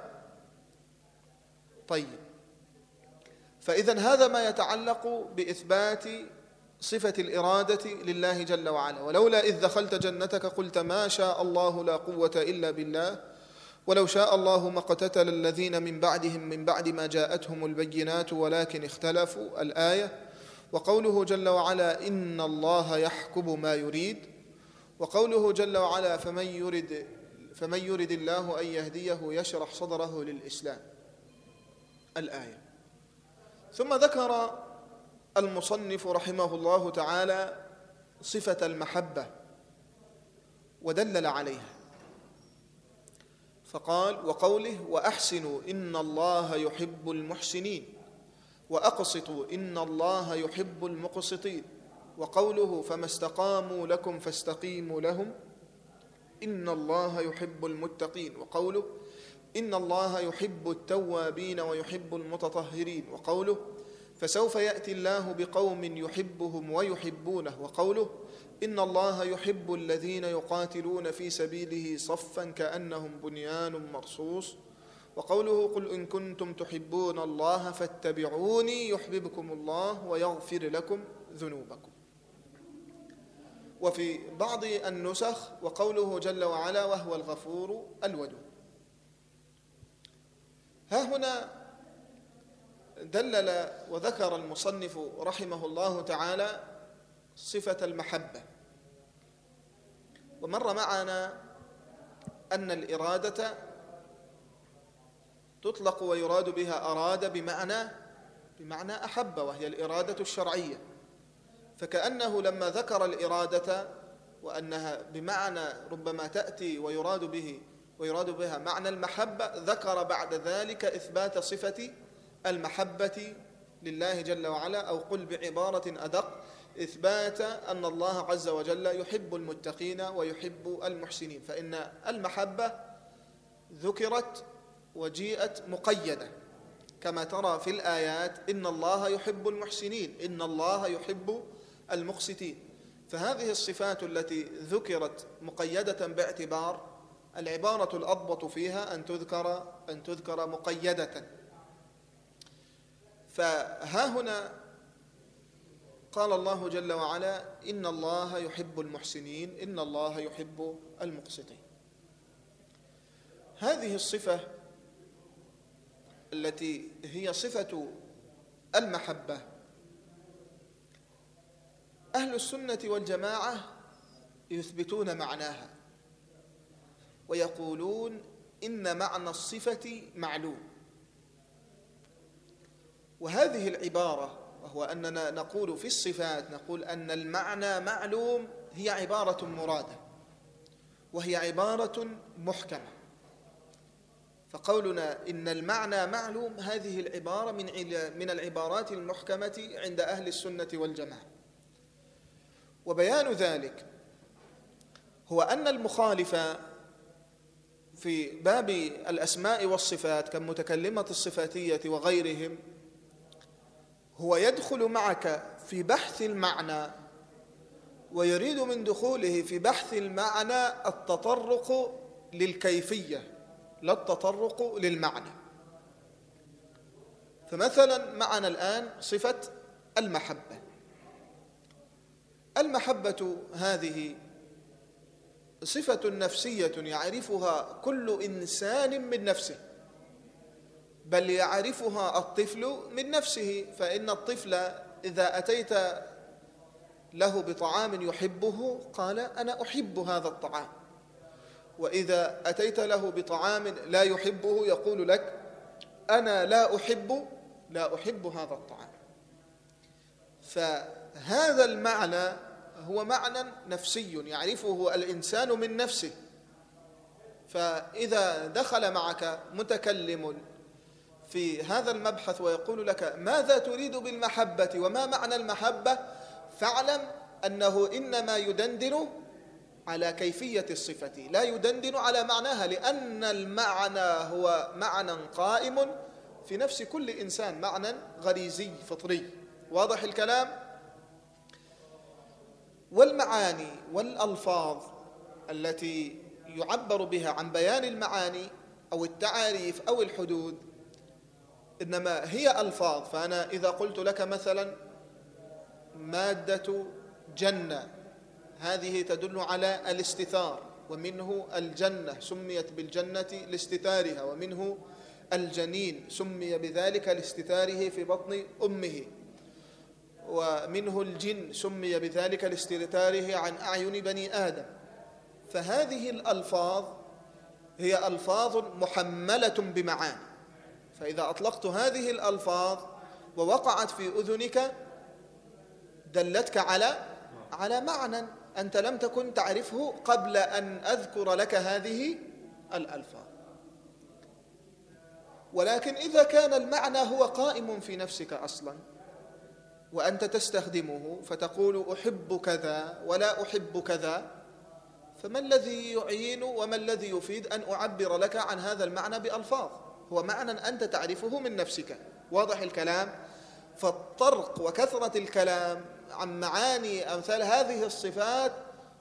طيب، فإذن هذا ما يتعلق بإثبات صفة الإرادة لله جل وعلا. ولولا إذ دخلت جنتك قلت ما شاء الله لا قوة إلا بالله ولو شاء الله ما اقتتل الذين من بعدهم من بعد ما جاءتهم البينات ولكن اختلفوا، الآية. وقوله جل وعلا إن الله يحكم ما يريد. وقوله جل وعلا فمن يرد فمن يرد الله أن يهديه يشرح صدره للإسلام، الآية. ثم ذكر المصنف رحمه الله تعالى صفة المحبة ودلل عليها، فقال وقوله وأحسنوا إن الله يحب المحسنين وأقسطوا إن الله يحب المقسطين. وقوله فما استقاموا لكم فاستقيموا لهم إن الله يحب المتقين. وقوله إن الله يحب التوابين ويحب المتطهرين. وقوله فسوف يأتي الله بقوم يحبهم ويحبونه. وقوله إن الله يحب الذين يقاتلون في سبيله صفا كأنهم بنيان مرصوص. وقوله قل إن كنتم تحبون الله فاتبعوني يحببكم الله ويغفر لكم ذنوبكم. وفي بعض النسخ وقوله جل وعلا وهو الغفور الودود. ها هنا دلل وذكر المصنف رحمه الله تعالى صفة المحبة. ومر معنا أن الإرادة تطلق ويراد بها أراد بمعنى بمعنى أحب، وهي الإرادة الشرعية. فكأنه لما ذكر الإرادة وأنها بمعنى ربما تأتي ويراد به ويراد بها معنى المحبة، ذكر بعد ذلك إثبات صفة المحبة لله جل وعلا، أو قل بعبارة أدق إثبات أن الله عز وجل يحب المتقين ويحب المحسنين. فإن المحبة ذكرت وجيئت مقيدة كما ترى في الآيات إن الله يحب المحسنين إن الله يحب المقسطين. فهذه الصفات التي ذكرت مقيدة باعتبار العبارة الأضبط فيها أن تذكر أن تذكر مقيدة. فها هنا قال الله جل وعلا إن الله يحب المحسنين إن الله يحب المقسطين. هذه الصفة التي هي صفة المحبة أهل السنة والجماعة يثبتون معناها ويقولون إن معنى الصفة معلوم. وهذه العبارة، وهو أننا نقول في الصفات نقول أن المعنى معلوم، هي عبارة مرادة وهي عبارة محكمة. فقولنا إن المعنى معلوم هذه العبارة من من العبارات المحكمة عند أهل السنة والجماعة. وبيان ذلك هو أن المخالف في باب الأسماء والصفات كمتكلمة الصفاتية وغيرهم هو يدخل معك في بحث المعنى ويريد من دخوله في بحث المعنى التطرق للكيفية لا التطرق للمعنى. فمثلا معنا الآن صفة المحبة. المحبة هذه صفة نفسية يعرفها كل إنسان من نفسه، بل يعرفها الطفل من نفسه. فإن الطفل إذا أتيت له بطعام يحبه قال أنا أحب هذا الطعام، وإذا أتيت له بطعام لا يحبه يقول لك أنا لا أحب لا أحب هذا الطعام. فهذا المعنى هو معنى نفسي يعرفه الإنسان من نفسه. فإذا دخل معك متكلم في هذا المبحث ويقول لك ماذا تريد بالمحبة وما معنى المحبة، فاعلم أنه إنما يدندن على كيفية الصفة لا يدندن على معناها، لأن المعنى هو معنى قائم في نفس كل إنسان، معنى غريزي فطري. واضح الكلام؟ والمعاني والألفاظ التي يعبر بها عن بيان المعاني أو التعاريف أو الحدود إنما هي ألفاظ. فأنا إذا قلت لك مثلا مادة جنة، هذه تدل على الاستثار، ومنه الجنة سميت بالجنة لاستثارها، ومنه الجنين سمي بذلك لاستثاره في بطن أمه، ومنه الجن سمي بذلك لاستتاره عن أعين بني آدم. فهذه الألفاظ هي ألفاظ محملة بمعاني، فإذا أطلقت هذه الألفاظ ووقعت في أذنك دلتك على على معنى أنت لم تكن تعرفه قبل أن أذكر لك هذه الألفاظ. ولكن إذا كان المعنى هو قائم في نفسك أصلا وأنت تستخدمه فتقول أحب كذا ولا أحب كذا، فما الذي يعين وما الذي يفيد أن أعبر لك عن هذا المعنى بألفاظ؟ هو معنى أنت تعرفه من نفسك. واضح الكلام؟ فالطرق وكثرة الكلام عن معاني أمثال هذه الصفات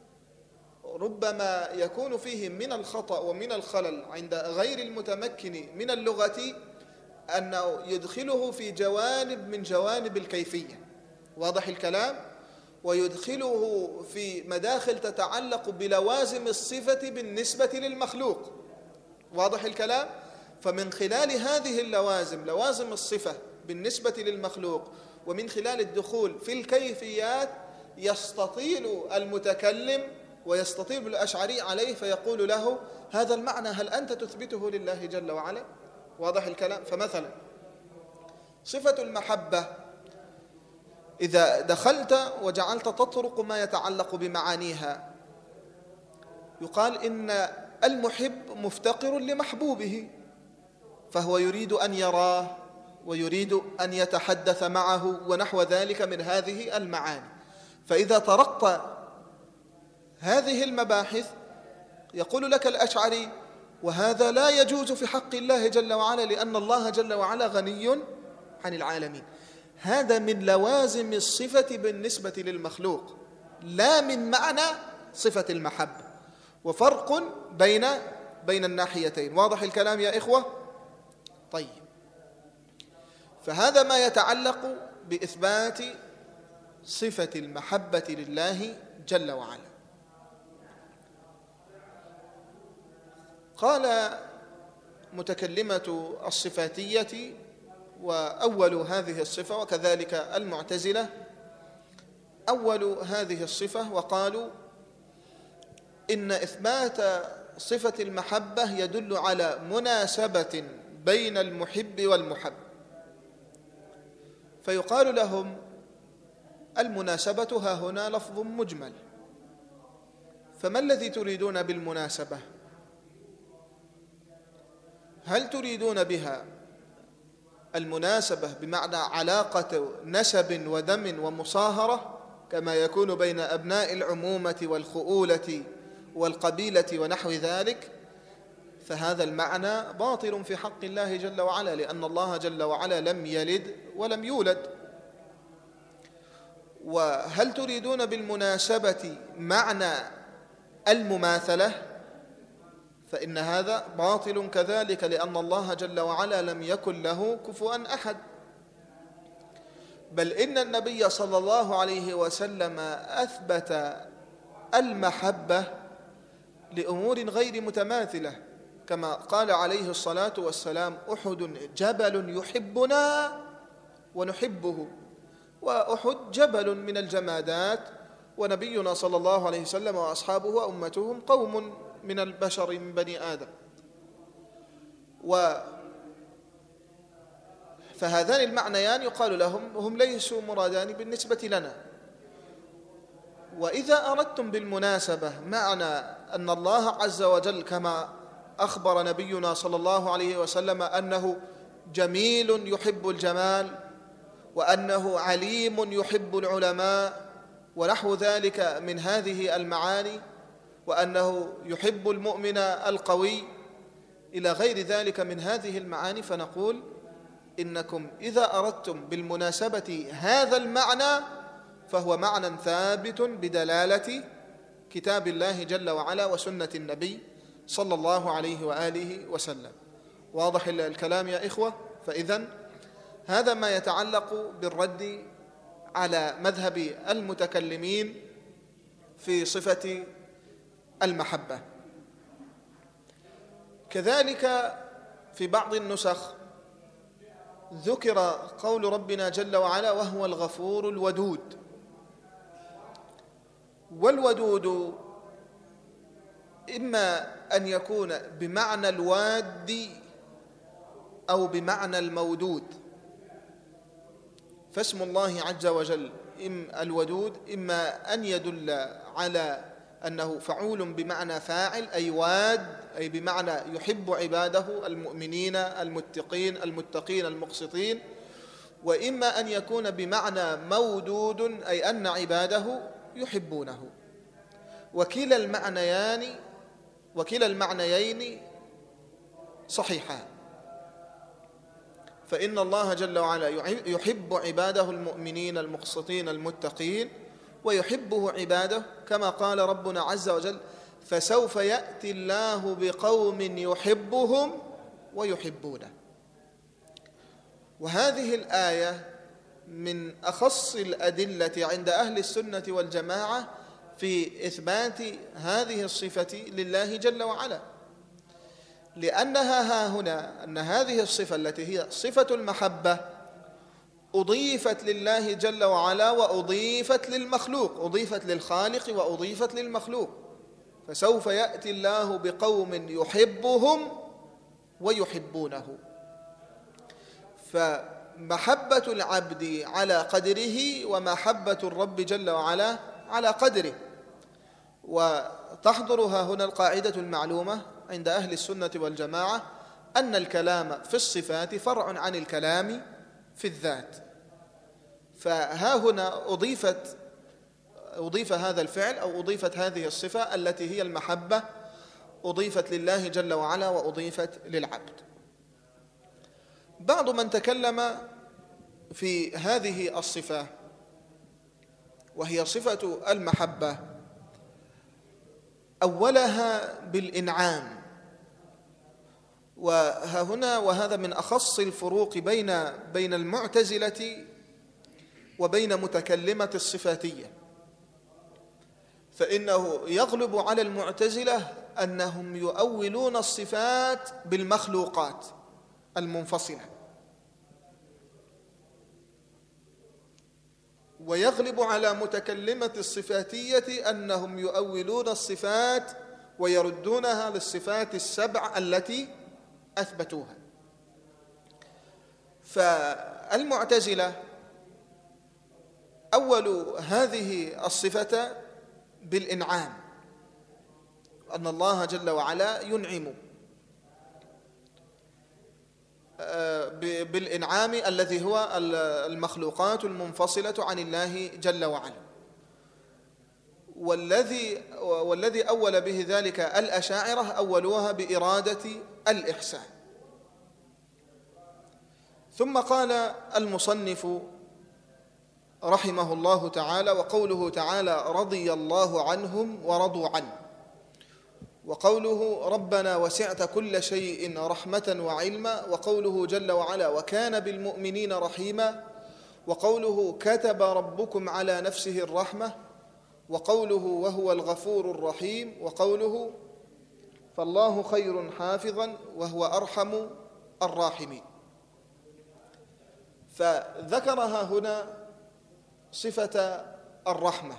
ربما يكون فيه من الخطأ ومن الخلل عند غير المتمكن من اللغة أنه يدخله في جوانب من جوانب الكيفية. واضح الكلام؟ ويدخله في مداخل تتعلق بلوازم الصفة بالنسبة للمخلوق. واضح الكلام؟ فمن خلال هذه اللوازم لوازم الصفة بالنسبة للمخلوق ومن خلال الدخول في الكيفيات يستطيل المتكلم ويستطيل الأشعري عليه فيقول له هذا المعنى هل أنت تثبته لله جل وعلا؟ واضح الكلام؟ فمثلا صفة المحبة إذا دخلت وجعلت تطرق ما يتعلق بمعانيها يقال إن المحب مفتقر لمحبوبه، فهو يريد أن يراه ويريد أن يتحدث معه ونحو ذلك من هذه المعاني. فإذا طرقت هذه المباحث يقول لك الأشعري وهذا لا يجوز في حق الله جل وعلا لأن الله جل وعلا غني عن العالمين. هذا من لوازم الصفة بالنسبة للمخلوق لا من معنى صفة المحبة، وفرق بين بين الناحيتين. واضح الكلام يا إخوة؟ طيب، فهذا ما يتعلق بإثبات صفة المحبة لله جل وعلا. قال متكلمة الصفاتية وأول هذه الصفة وكذلك المعتزلة أول هذه الصفة وقالوا إن إثبات صفة المحبة يدل على مناسبة بين المحب والمحب، فيقال لهم المناسبة ها هنا لفظ مجمل، فما الذي تريدون بالمناسبة؟ هل تريدون بها المناسبة بمعنى علاقة نسب ودم ومصاهرة كما يكون بين أبناء العمومة والخؤولة والقبيلة ونحو ذلك، فهذا المعنى باطل في حق الله جل وعلا، لأن الله جل وعلا لم يلد ولم يولد. وهل تريدون بالمناسبة معنى المماثلة؟ فإن هذا باطل كذلك، لأن الله جل وعلا لم يكن له كفوا أحد، بل إن النبي صلى الله عليه وسلم أثبت المحبة لأمور غير متماثلة، كما قال عليه الصلاة والسلام: أحد جبل يحبنا ونحبه. وأحد جبل من الجمادات، ونبينا صلى الله عليه وسلم وأصحابه وأمتهم قوم من البشر من بني آدم. و فهذان المعنيان يقال لهم هم ليسوا مرادان بالنسبة لنا. وإذا أردتم بالمناسبة معنى أن الله عز وجل كما أخبر نبينا صلى الله عليه وسلم أنه جميل يحب الجمال، وأنه عليم يحب العلماء ونحو ذلك من هذه المعاني، وأنه يحب المؤمن القوي إلى غير ذلك من هذه المعاني، فنقول إنكم إذا أردتم بالمناسبة هذا المعنى فهو معنى ثابت بدلالة كتاب الله جل وعلا وسنة النبي صلى الله عليه وآله وسلم. واضح الكلام يا إخوة؟ فإذن هذا ما يتعلق بالرد على مذهب المتكلمين في صفة المحبة. كذلك في بعض النسخ ذكر قول ربنا جل وعلا: وهو الغفور الودود. والودود إما أن يكون بمعنى الواد أو بمعنى المودود، فاسم الله عز وجل الودود إما أن يدل على أنه فعول بمعنى فاعل أي واد، أي بمعنى يحب عباده المؤمنين المتقين المتقين المقسطين، وإما أن يكون بمعنى مودود أي أن عباده يحبونه. وكلا المعنيان وكلا المعنيين صحيحان، فإن الله جل وعلا يحب عباده المؤمنين المقسطين المتقين، ويحبه عباده كما قال ربنا عز وجل: فسوف يأتي الله بقوم يحبهم ويحبونه. وهذه الآية من أخص الأدلة عند أهل السنة والجماعة في إثبات هذه الصفة لله جل وعلا، لأنها ها هنا أن هذه الصفة التي هي صفة المحبة أضيفت لله جل وعلا وأضيفت للمخلوق، أضيفت للخالق وأضيفت للمخلوق. فسوف يأتي الله بقوم يحبهم ويحبونه. فمحبة العبد على قدره، ومحبة الرب جل وعلا على قدره. وتحضرها هنا القاعدة المعلومة عند أهل السنة والجماعة أن الكلام في الصفات فرع عن الكلام في الذات. فها هنا أضيفت أضيف هذا الفعل أو أضيفت هذه الصفة التي هي المحبة، أضيفت لله جل وعلا وأضيفت للعبد. بعض من تكلم في هذه الصفة وهي صفة المحبة أولها بالإنعام. وها هنا وهذا من أخص الفروق بين بين المعتزلة وبين متكلمة الصفاتية، فإنه يغلب على المعتزلة أنهم يؤولون الصفات بالمخلوقات المنفصلة، ويغلب على متكلمة الصفاتية أنهم يؤولون الصفات ويردونها للصفات السبع التي أثبتوها. فالمعتزلة أولوا هذه الصفة بالإنعام، أن الله جل وعلا ينعم. بالإنعام الذي هو المخلوقات المنفصلة عن الله جل وعلا. والذي والذي أول به ذلك الأشاعرة أولوها بإرادة الإحسان. ثم قال المصنف رحمه الله تعالى: وقوله تعالى رضي الله عنهم ورضوا عنه، وقوله ربنا وسعت كل شيء رحمة وعلما، وقوله جل وعلا وكان بالمؤمنين رحيما، وقوله كتب ربكم على نفسه الرحمة، وقوله وهو الغفور الرحيم، وقوله فالله خير حافظا وهو أرحم الراحمين. فذكرها هنا صفة الرحمة،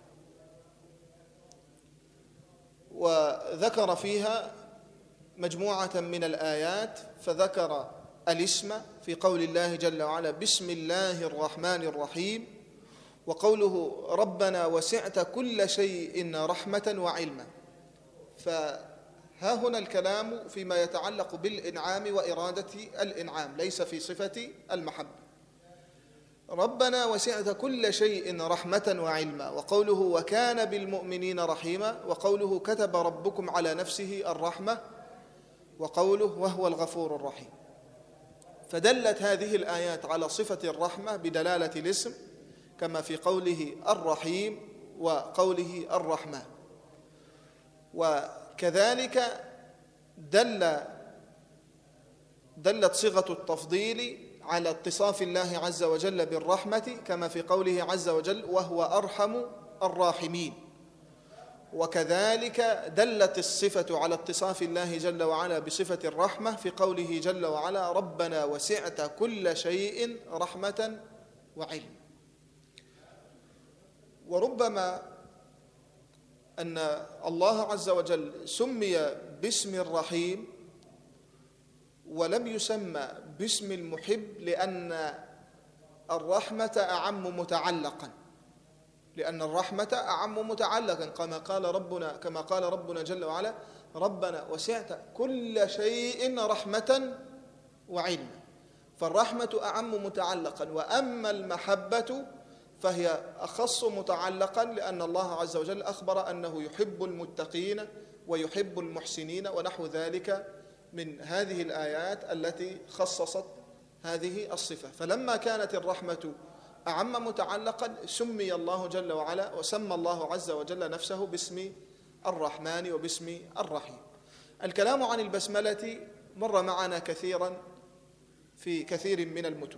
وذكر فيها مجموعة من الآيات، فذكر الاسم في قول الله جل وعلا بسم الله الرحمن الرحيم، وقوله ربنا وسعت كل شيء رحمة وعلما. فها هنا الكلام فيما يتعلق بالإنعام وإرادة الإنعام، ليس في صفة المحبة. ربنا وسعت كل شيء رحمة وعلما، وقوله وكان بالمؤمنين رحيما، وقوله كتب ربكم على نفسه الرحمة، وقوله وهو الغفور الرحيم. فدلت هذه الآيات على صفة الرحمة بدلالة الاسم، كما في قوله الرحيم وقوله الرحمن. وكذلك دل دلت صيغة التفضيل على اتصاف الله عز وجل بالرحمة، كما في قوله عز وجل وهو أرحم الراحمين. وكذلك دلت الصفة على اتصاف الله جل وعلا بصفة الرحمة في قوله جل وعلا ربنا وسعت كل شيء رحمة وعلم. وربما أن الله عز وجل سمي باسم الرحيم ولم يسمى باسم المحب، لأن الرحمة أعم متعلقا لأن الرحمة أعم متعلقا كما قال ربنا كما قال ربنا جل وعلا ربنا وسعت كل شيء رحمة وعلما. فالرحمة أعم متعلقا، وأما المحبة فهي أخص متعلقا، لأن الله عز وجل أخبر أنه يحب المتقين ويحب المحسنين ونحو ذلك من هذه الآيات التي خصصت هذه الصفة. فلما كانت الرحمة أعم متعلقا سمي الله جل وعلا وسمى الله عز وجل نفسه باسم الرحمن وباسم الرحيم. الكلام عن البسملة مر معنا كثيرا في كثير من المتون.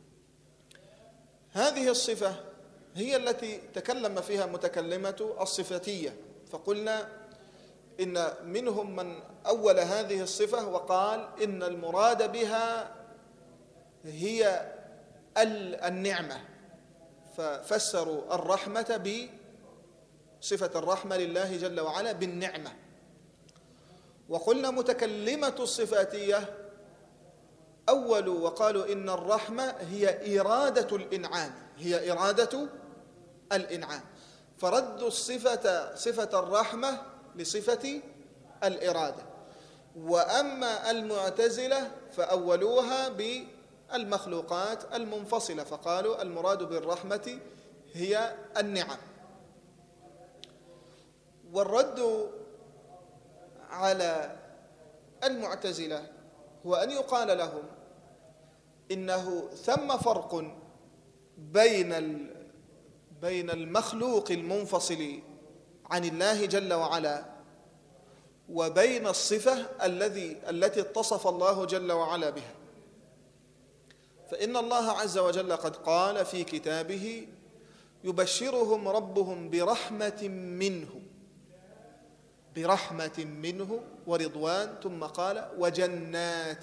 هذه الصفة هي التي تكلم فيها متكلمة الصفتية، فقلنا إن منهم من أول هذه الصفة وقال إن المراد بها هي النعمة، ففسروا الرحمة بصفة الرحمة لله جل وعلا بالنعمة. وقلنا متكلمة الصفاتية أولوا وقالوا إن الرحمة هي إرادة الإنعام هي إرادة الإنعام فردوا الصفة صفة الرحمة لصفة الإرادة. وأما المعتزلة فأولوها بالمخلوقات المنفصلة، فقالوا المراد بالرحمة هي النعم. والرد على المعتزلة هو أن يقال لهم إنه ثم فرق بين بين المخلوق المنفصل عن الله جل وعلا وبين الصفة الذي التي اتصف الله جل وعلا بها. فإن الله عز وجل قد قال في كتابه يبشرهم ربهم برحمة منه برحمة منه ورضوان، ثم قال وجنات.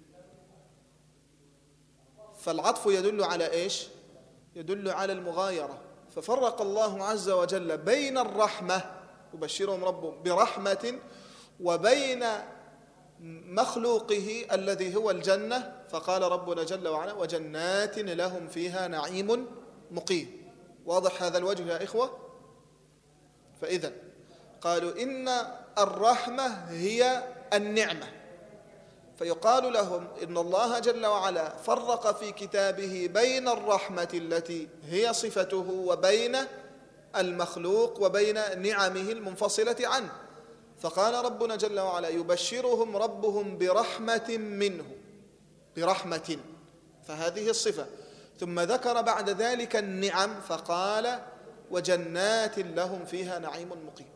فالعطف يدل على إيش؟ يدل على المغايرة. ففرق الله عز وجل بين الرحمة يبشرهم ربهم برحمة وبين مخلوقه الذي هو الجنة، فقال ربنا جل وعلا وجنات لهم فيها نعيم مقيم. واضح هذا الوجه يا إخوة؟ فإذا قالوا إن الرحمة هي النعمة، فيقال لهم إن الله جل وعلا فرق في كتابه بين الرحمة التي هي صفته وبين المخلوق وبين نعمه المنفصلة عنه. فقال ربنا جل وعلا يبشرهم ربهم برحمة منه، برحمة، فهذه الصفة. ثم ذكر بعد ذلك النعم فقال وجنات لهم فيها نعيم مقيم.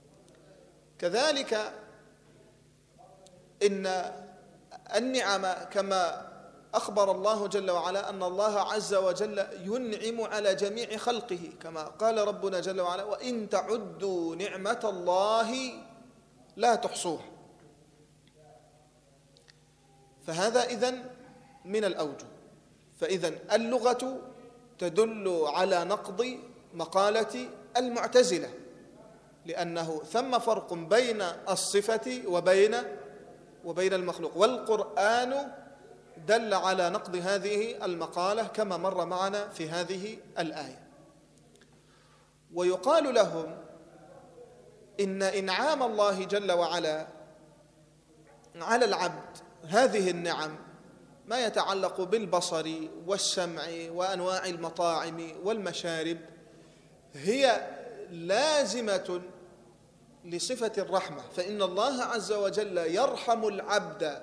كذلك إن النعم كما أخبر الله جل وعلا أن الله عز وجل ينعم على جميع خلقه، كما قال ربنا جل وعلا وإن تعدوا نعمة الله لا تحصوها. فهذا إذن من الأوجه. فإذن اللغة تدل على نقض مقالة المعتزلة، لأنه ثم فرق بين الصفة وبين وبين المخلوق، والقرآن دل على نقض هذه المقالة كما مر معنا في هذه الآية. ويقال لهم إن إنعام الله جل وعلا على العبد هذه النعم ما يتعلق بالبصر والسمع وأنواع المطاعم والمشارب هي لازمة لصفة الرحمة، فإن الله عز وجل يرحم العبد.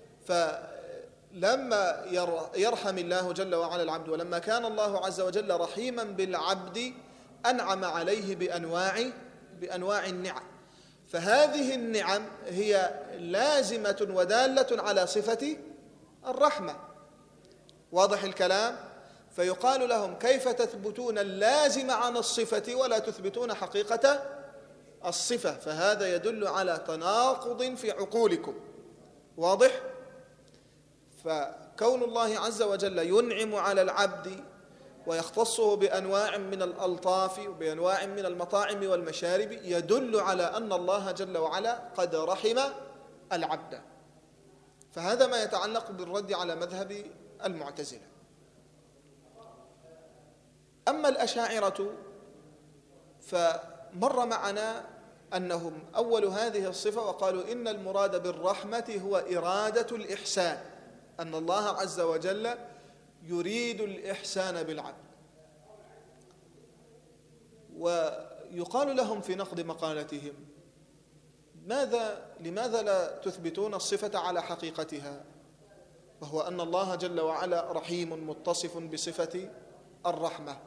فلما يرحم الله جل وعلا العبد، ولما كان الله عز وجل رحيما بالعبد أنعم عليه بأنواع بأنواع النعم، فهذه النعم هي لازمة ودالة على صفة الرحمة. واضح الكلام؟ فيقال لهم كيف تثبتون اللازم عن الصفة ولا تثبتون حقيقة الصفة؟ فهذا يدل على تناقض في عقولكم. واضح؟ فكون الله عز وجل ينعم على العبد ويختصه بأنواع من الألطاف وبأنواع من المطاعم والمشارب يدل على أن الله جل وعلا قد رحم العبد. فهذا ما يتعلق بالرد على مذهب المعتزلة. أما الأشاعرة فمر معنا أنهم أول هذه الصفة وقالوا إن المراد بالرحمة هو إرادة الإحسان، أن الله عز وجل يريد الإحسان بالعبد. ويقال لهم في نقد مقالتهم ماذا لماذا لا تثبتون الصفة على حقيقتها، وهو أن الله جل وعلا رحيم متصف بصفة الرحمة؟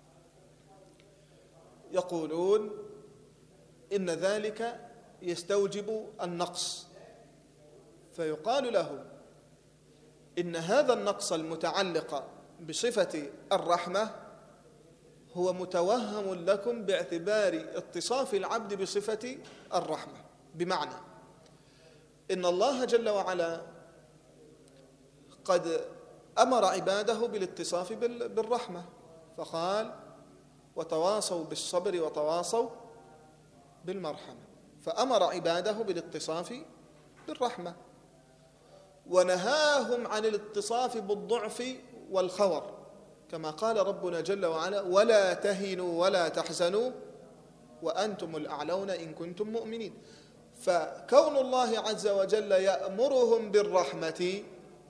يقولون إن ذلك يستوجب النقص. فيقال لهم إن هذا النقص المتعلق بصفة الرحمة هو متوهم لكم باعتبار اتصاف العبد بصفة الرحمة، بمعنى إن الله جل وعلا قد أمر عباده بالاتصاف بالرحمة، فقال وتواصوا بالصبر وتواصوا بالمرحمة، فأمر عباده بالاتصاف بالرحمة، ونهاهم عن الاتصاف بالضعف والخور، كما قال ربنا جل وعلا ولا تهنوا ولا تحزنوا وأنتم الأعلون إن كنتم مؤمنين. فكون الله عز وجل يأمرهم بالرحمة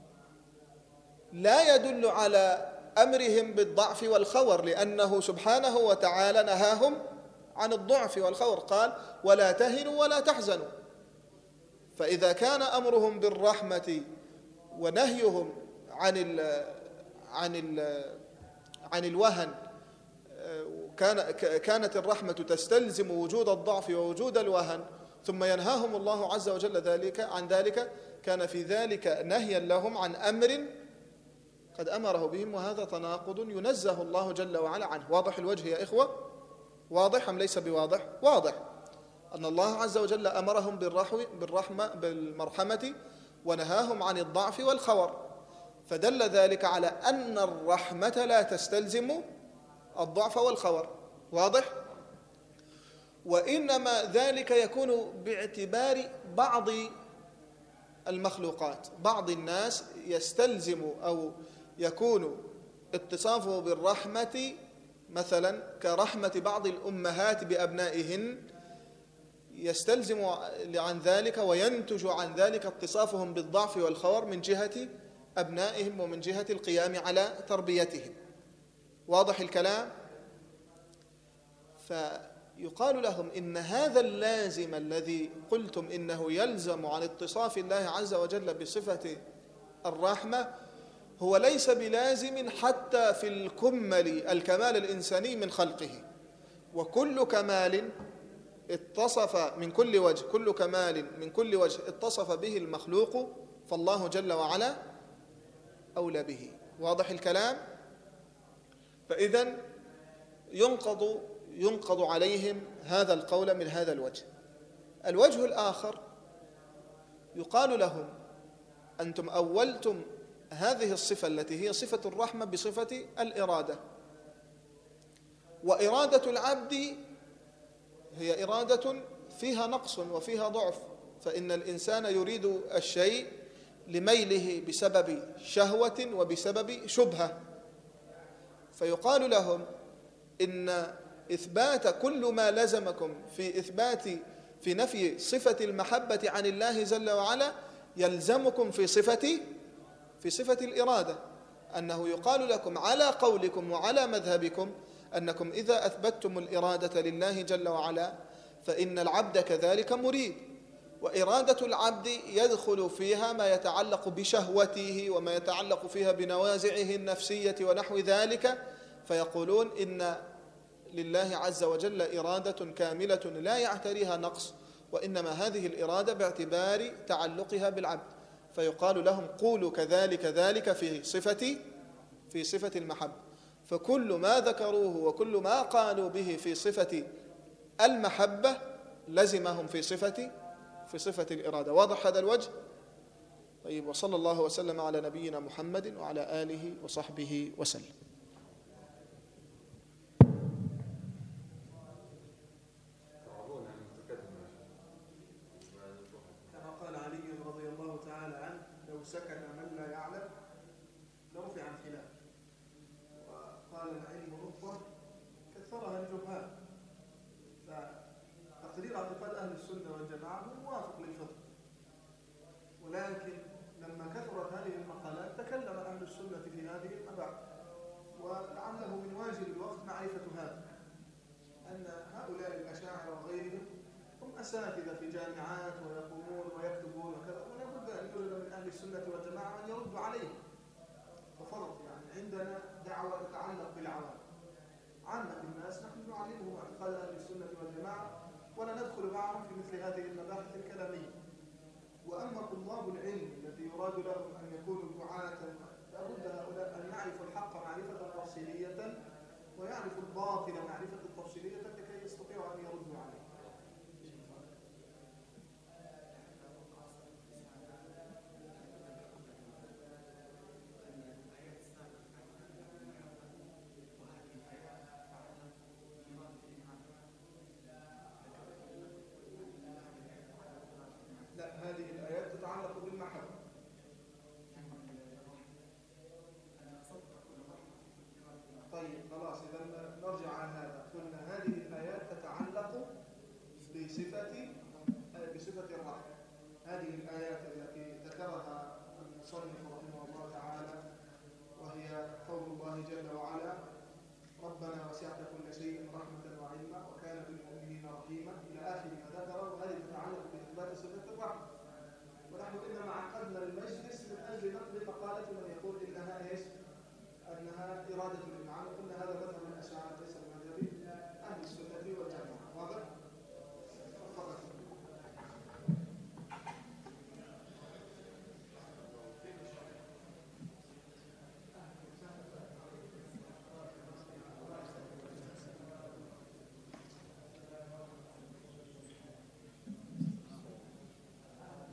لا يدل على أمرهم بالضعف والخور، لأنه سبحانه وتعالى نهاهم عن الضعف والخور، قال ولا تهنوا ولا تحزنوا. فإذا كان أمرهم بالرحمة ونهيهم عن ال عن ال عن الوهن، كان كانت الرحمة تستلزم وجود الضعف ووجود الوهن، ثم ينهاهم الله عز وجل ذلك عن ذلك، كان في ذلك نهيا لهم عن أمر قد أمره بهم، وهذا تناقض ينزه الله جل وعلا عنه. واضح الوجه يا إخوة؟ واضح أم ليس بواضح؟ واضح أن الله عز وجل أمرهم بالرحمة بالمرحمة ونهاهم عن الضعف والخور، فدل ذلك على أن الرحمة لا تستلزم الضعف والخور. واضح؟ وإنما ذلك يكون باعتبار بعض المخلوقات، بعض الناس يستلزم أو يكون اتصافه بالرحمة مثلا كرحمة بعض الأمهات بأبنائهن، يستلزم عن ذلك وينتج عن ذلك اتصافهم بالضعف والخور من جهة أبنائهم ومن جهة القيام على تربيتهم. واضح الكلام؟ فيقال لهم إن هذا اللازم الذي قلتم إنه يلزم عن اتصاف الله عز وجل بصفة الرحمة هو ليس بلازم حتى في الكمل الكمال الإنساني من خلقه، وكل كمال اتصف من كل وجه كل كمال من كل وجه اتصف به المخلوق فالله جل وعلا أولى به. واضح الكلام؟ فإذن ينقض ينقض عليهم هذا القول من هذا الوجه. الوجه الآخر يقال لهم أنتم أولتم هذه الصفة التي هي صفة الرحمة بصفة الإرادة، وإرادة العبد هي إرادة فيها نقص وفيها ضعف، فإن الإنسان يريد الشيء لميله بسبب شهوة وبسبب شبهة. فيقال لهم إن إثبات كل ما لزمكم في إثبات في نفي صفة المحبة عن الله جل وعلا يلزمكم في صفة في صفة الإرادة، أنه يقال لكم على قولكم وعلى مذهبكم أنكم إذا أثبتتم الإرادة لله جل وعلا فإن العبد كذلك مريد، وإرادة العبد يدخل فيها ما يتعلق بشهوته وما يتعلق فيها بنوازعه النفسية ونحو ذلك، فيقولون إن لله عز وجل إرادة كاملة لا يعتريها نقص، وإنما هذه الإرادة باعتبار تعلقها بالعبد. فيقال لهم قولوا كذلك ذلك في صفة في صفة المحبة. فكل ما ذكروه وكل ما قالوا به في صفة المحبة لزمهم في صفة في صفة الإرادة. واضح هذا الوجه؟ طيب، وصلى الله وسلم على نبينا محمد وعلى آله وصحبه وسلم. كما قال علي رضي الله تعالى عنه: لو سكت من لا يعلم لرفع الخلاف، وقال العلم نطفة كثرها الجهال. فتقرير اعتقاد أهل السنة والجماعة هو موافق للفقه، ولكن لما كثرت هذه المقالات تكلم أهل السنة في هذه المباحث، ولعله من واجب الوقت معرفة هذا، أن هؤلاء الأشاعرة وغيرهم هم أساتذة في جامعات ويقومون ويكتبون وكذا، ولا بد أن يوجد من أهل السنة والجماعة من يرد عليهم. ففرض يعني عندنا دعوة تتعلق بالعوام، عامة الناس نحن نعلمهم اعتقاد أهل السنة والجماعة ولا ندخل معهم في مثل هذه المباحث الكلامية. وأما طلاب العلم الذي يراد لهم أن يكونوا دعاة، لابد هؤلاء أن يعرفوا الحق معرفة تفصيلية ويعرفوا الباطل معرفة تفصيلية لكي يستطيعوا أن يردوا عليه. لا، هذه الآيات تتعلق بالمحبة. طيب خلاص، إذا نرجع عن هذا. قلنا هذه الآيات تتعلق بصفة بصفة الرحمة. هذه الآيات التي ذكرها المصنف رحمه الله تعالى وهي قول الله جل وعلا: ربنا وسعت كل شيء رحمة وعلما وكان بالمؤمنين رحيما، إلى آخر ما ذكر، وهذه تتعلق بإثبات صفة الرحمة.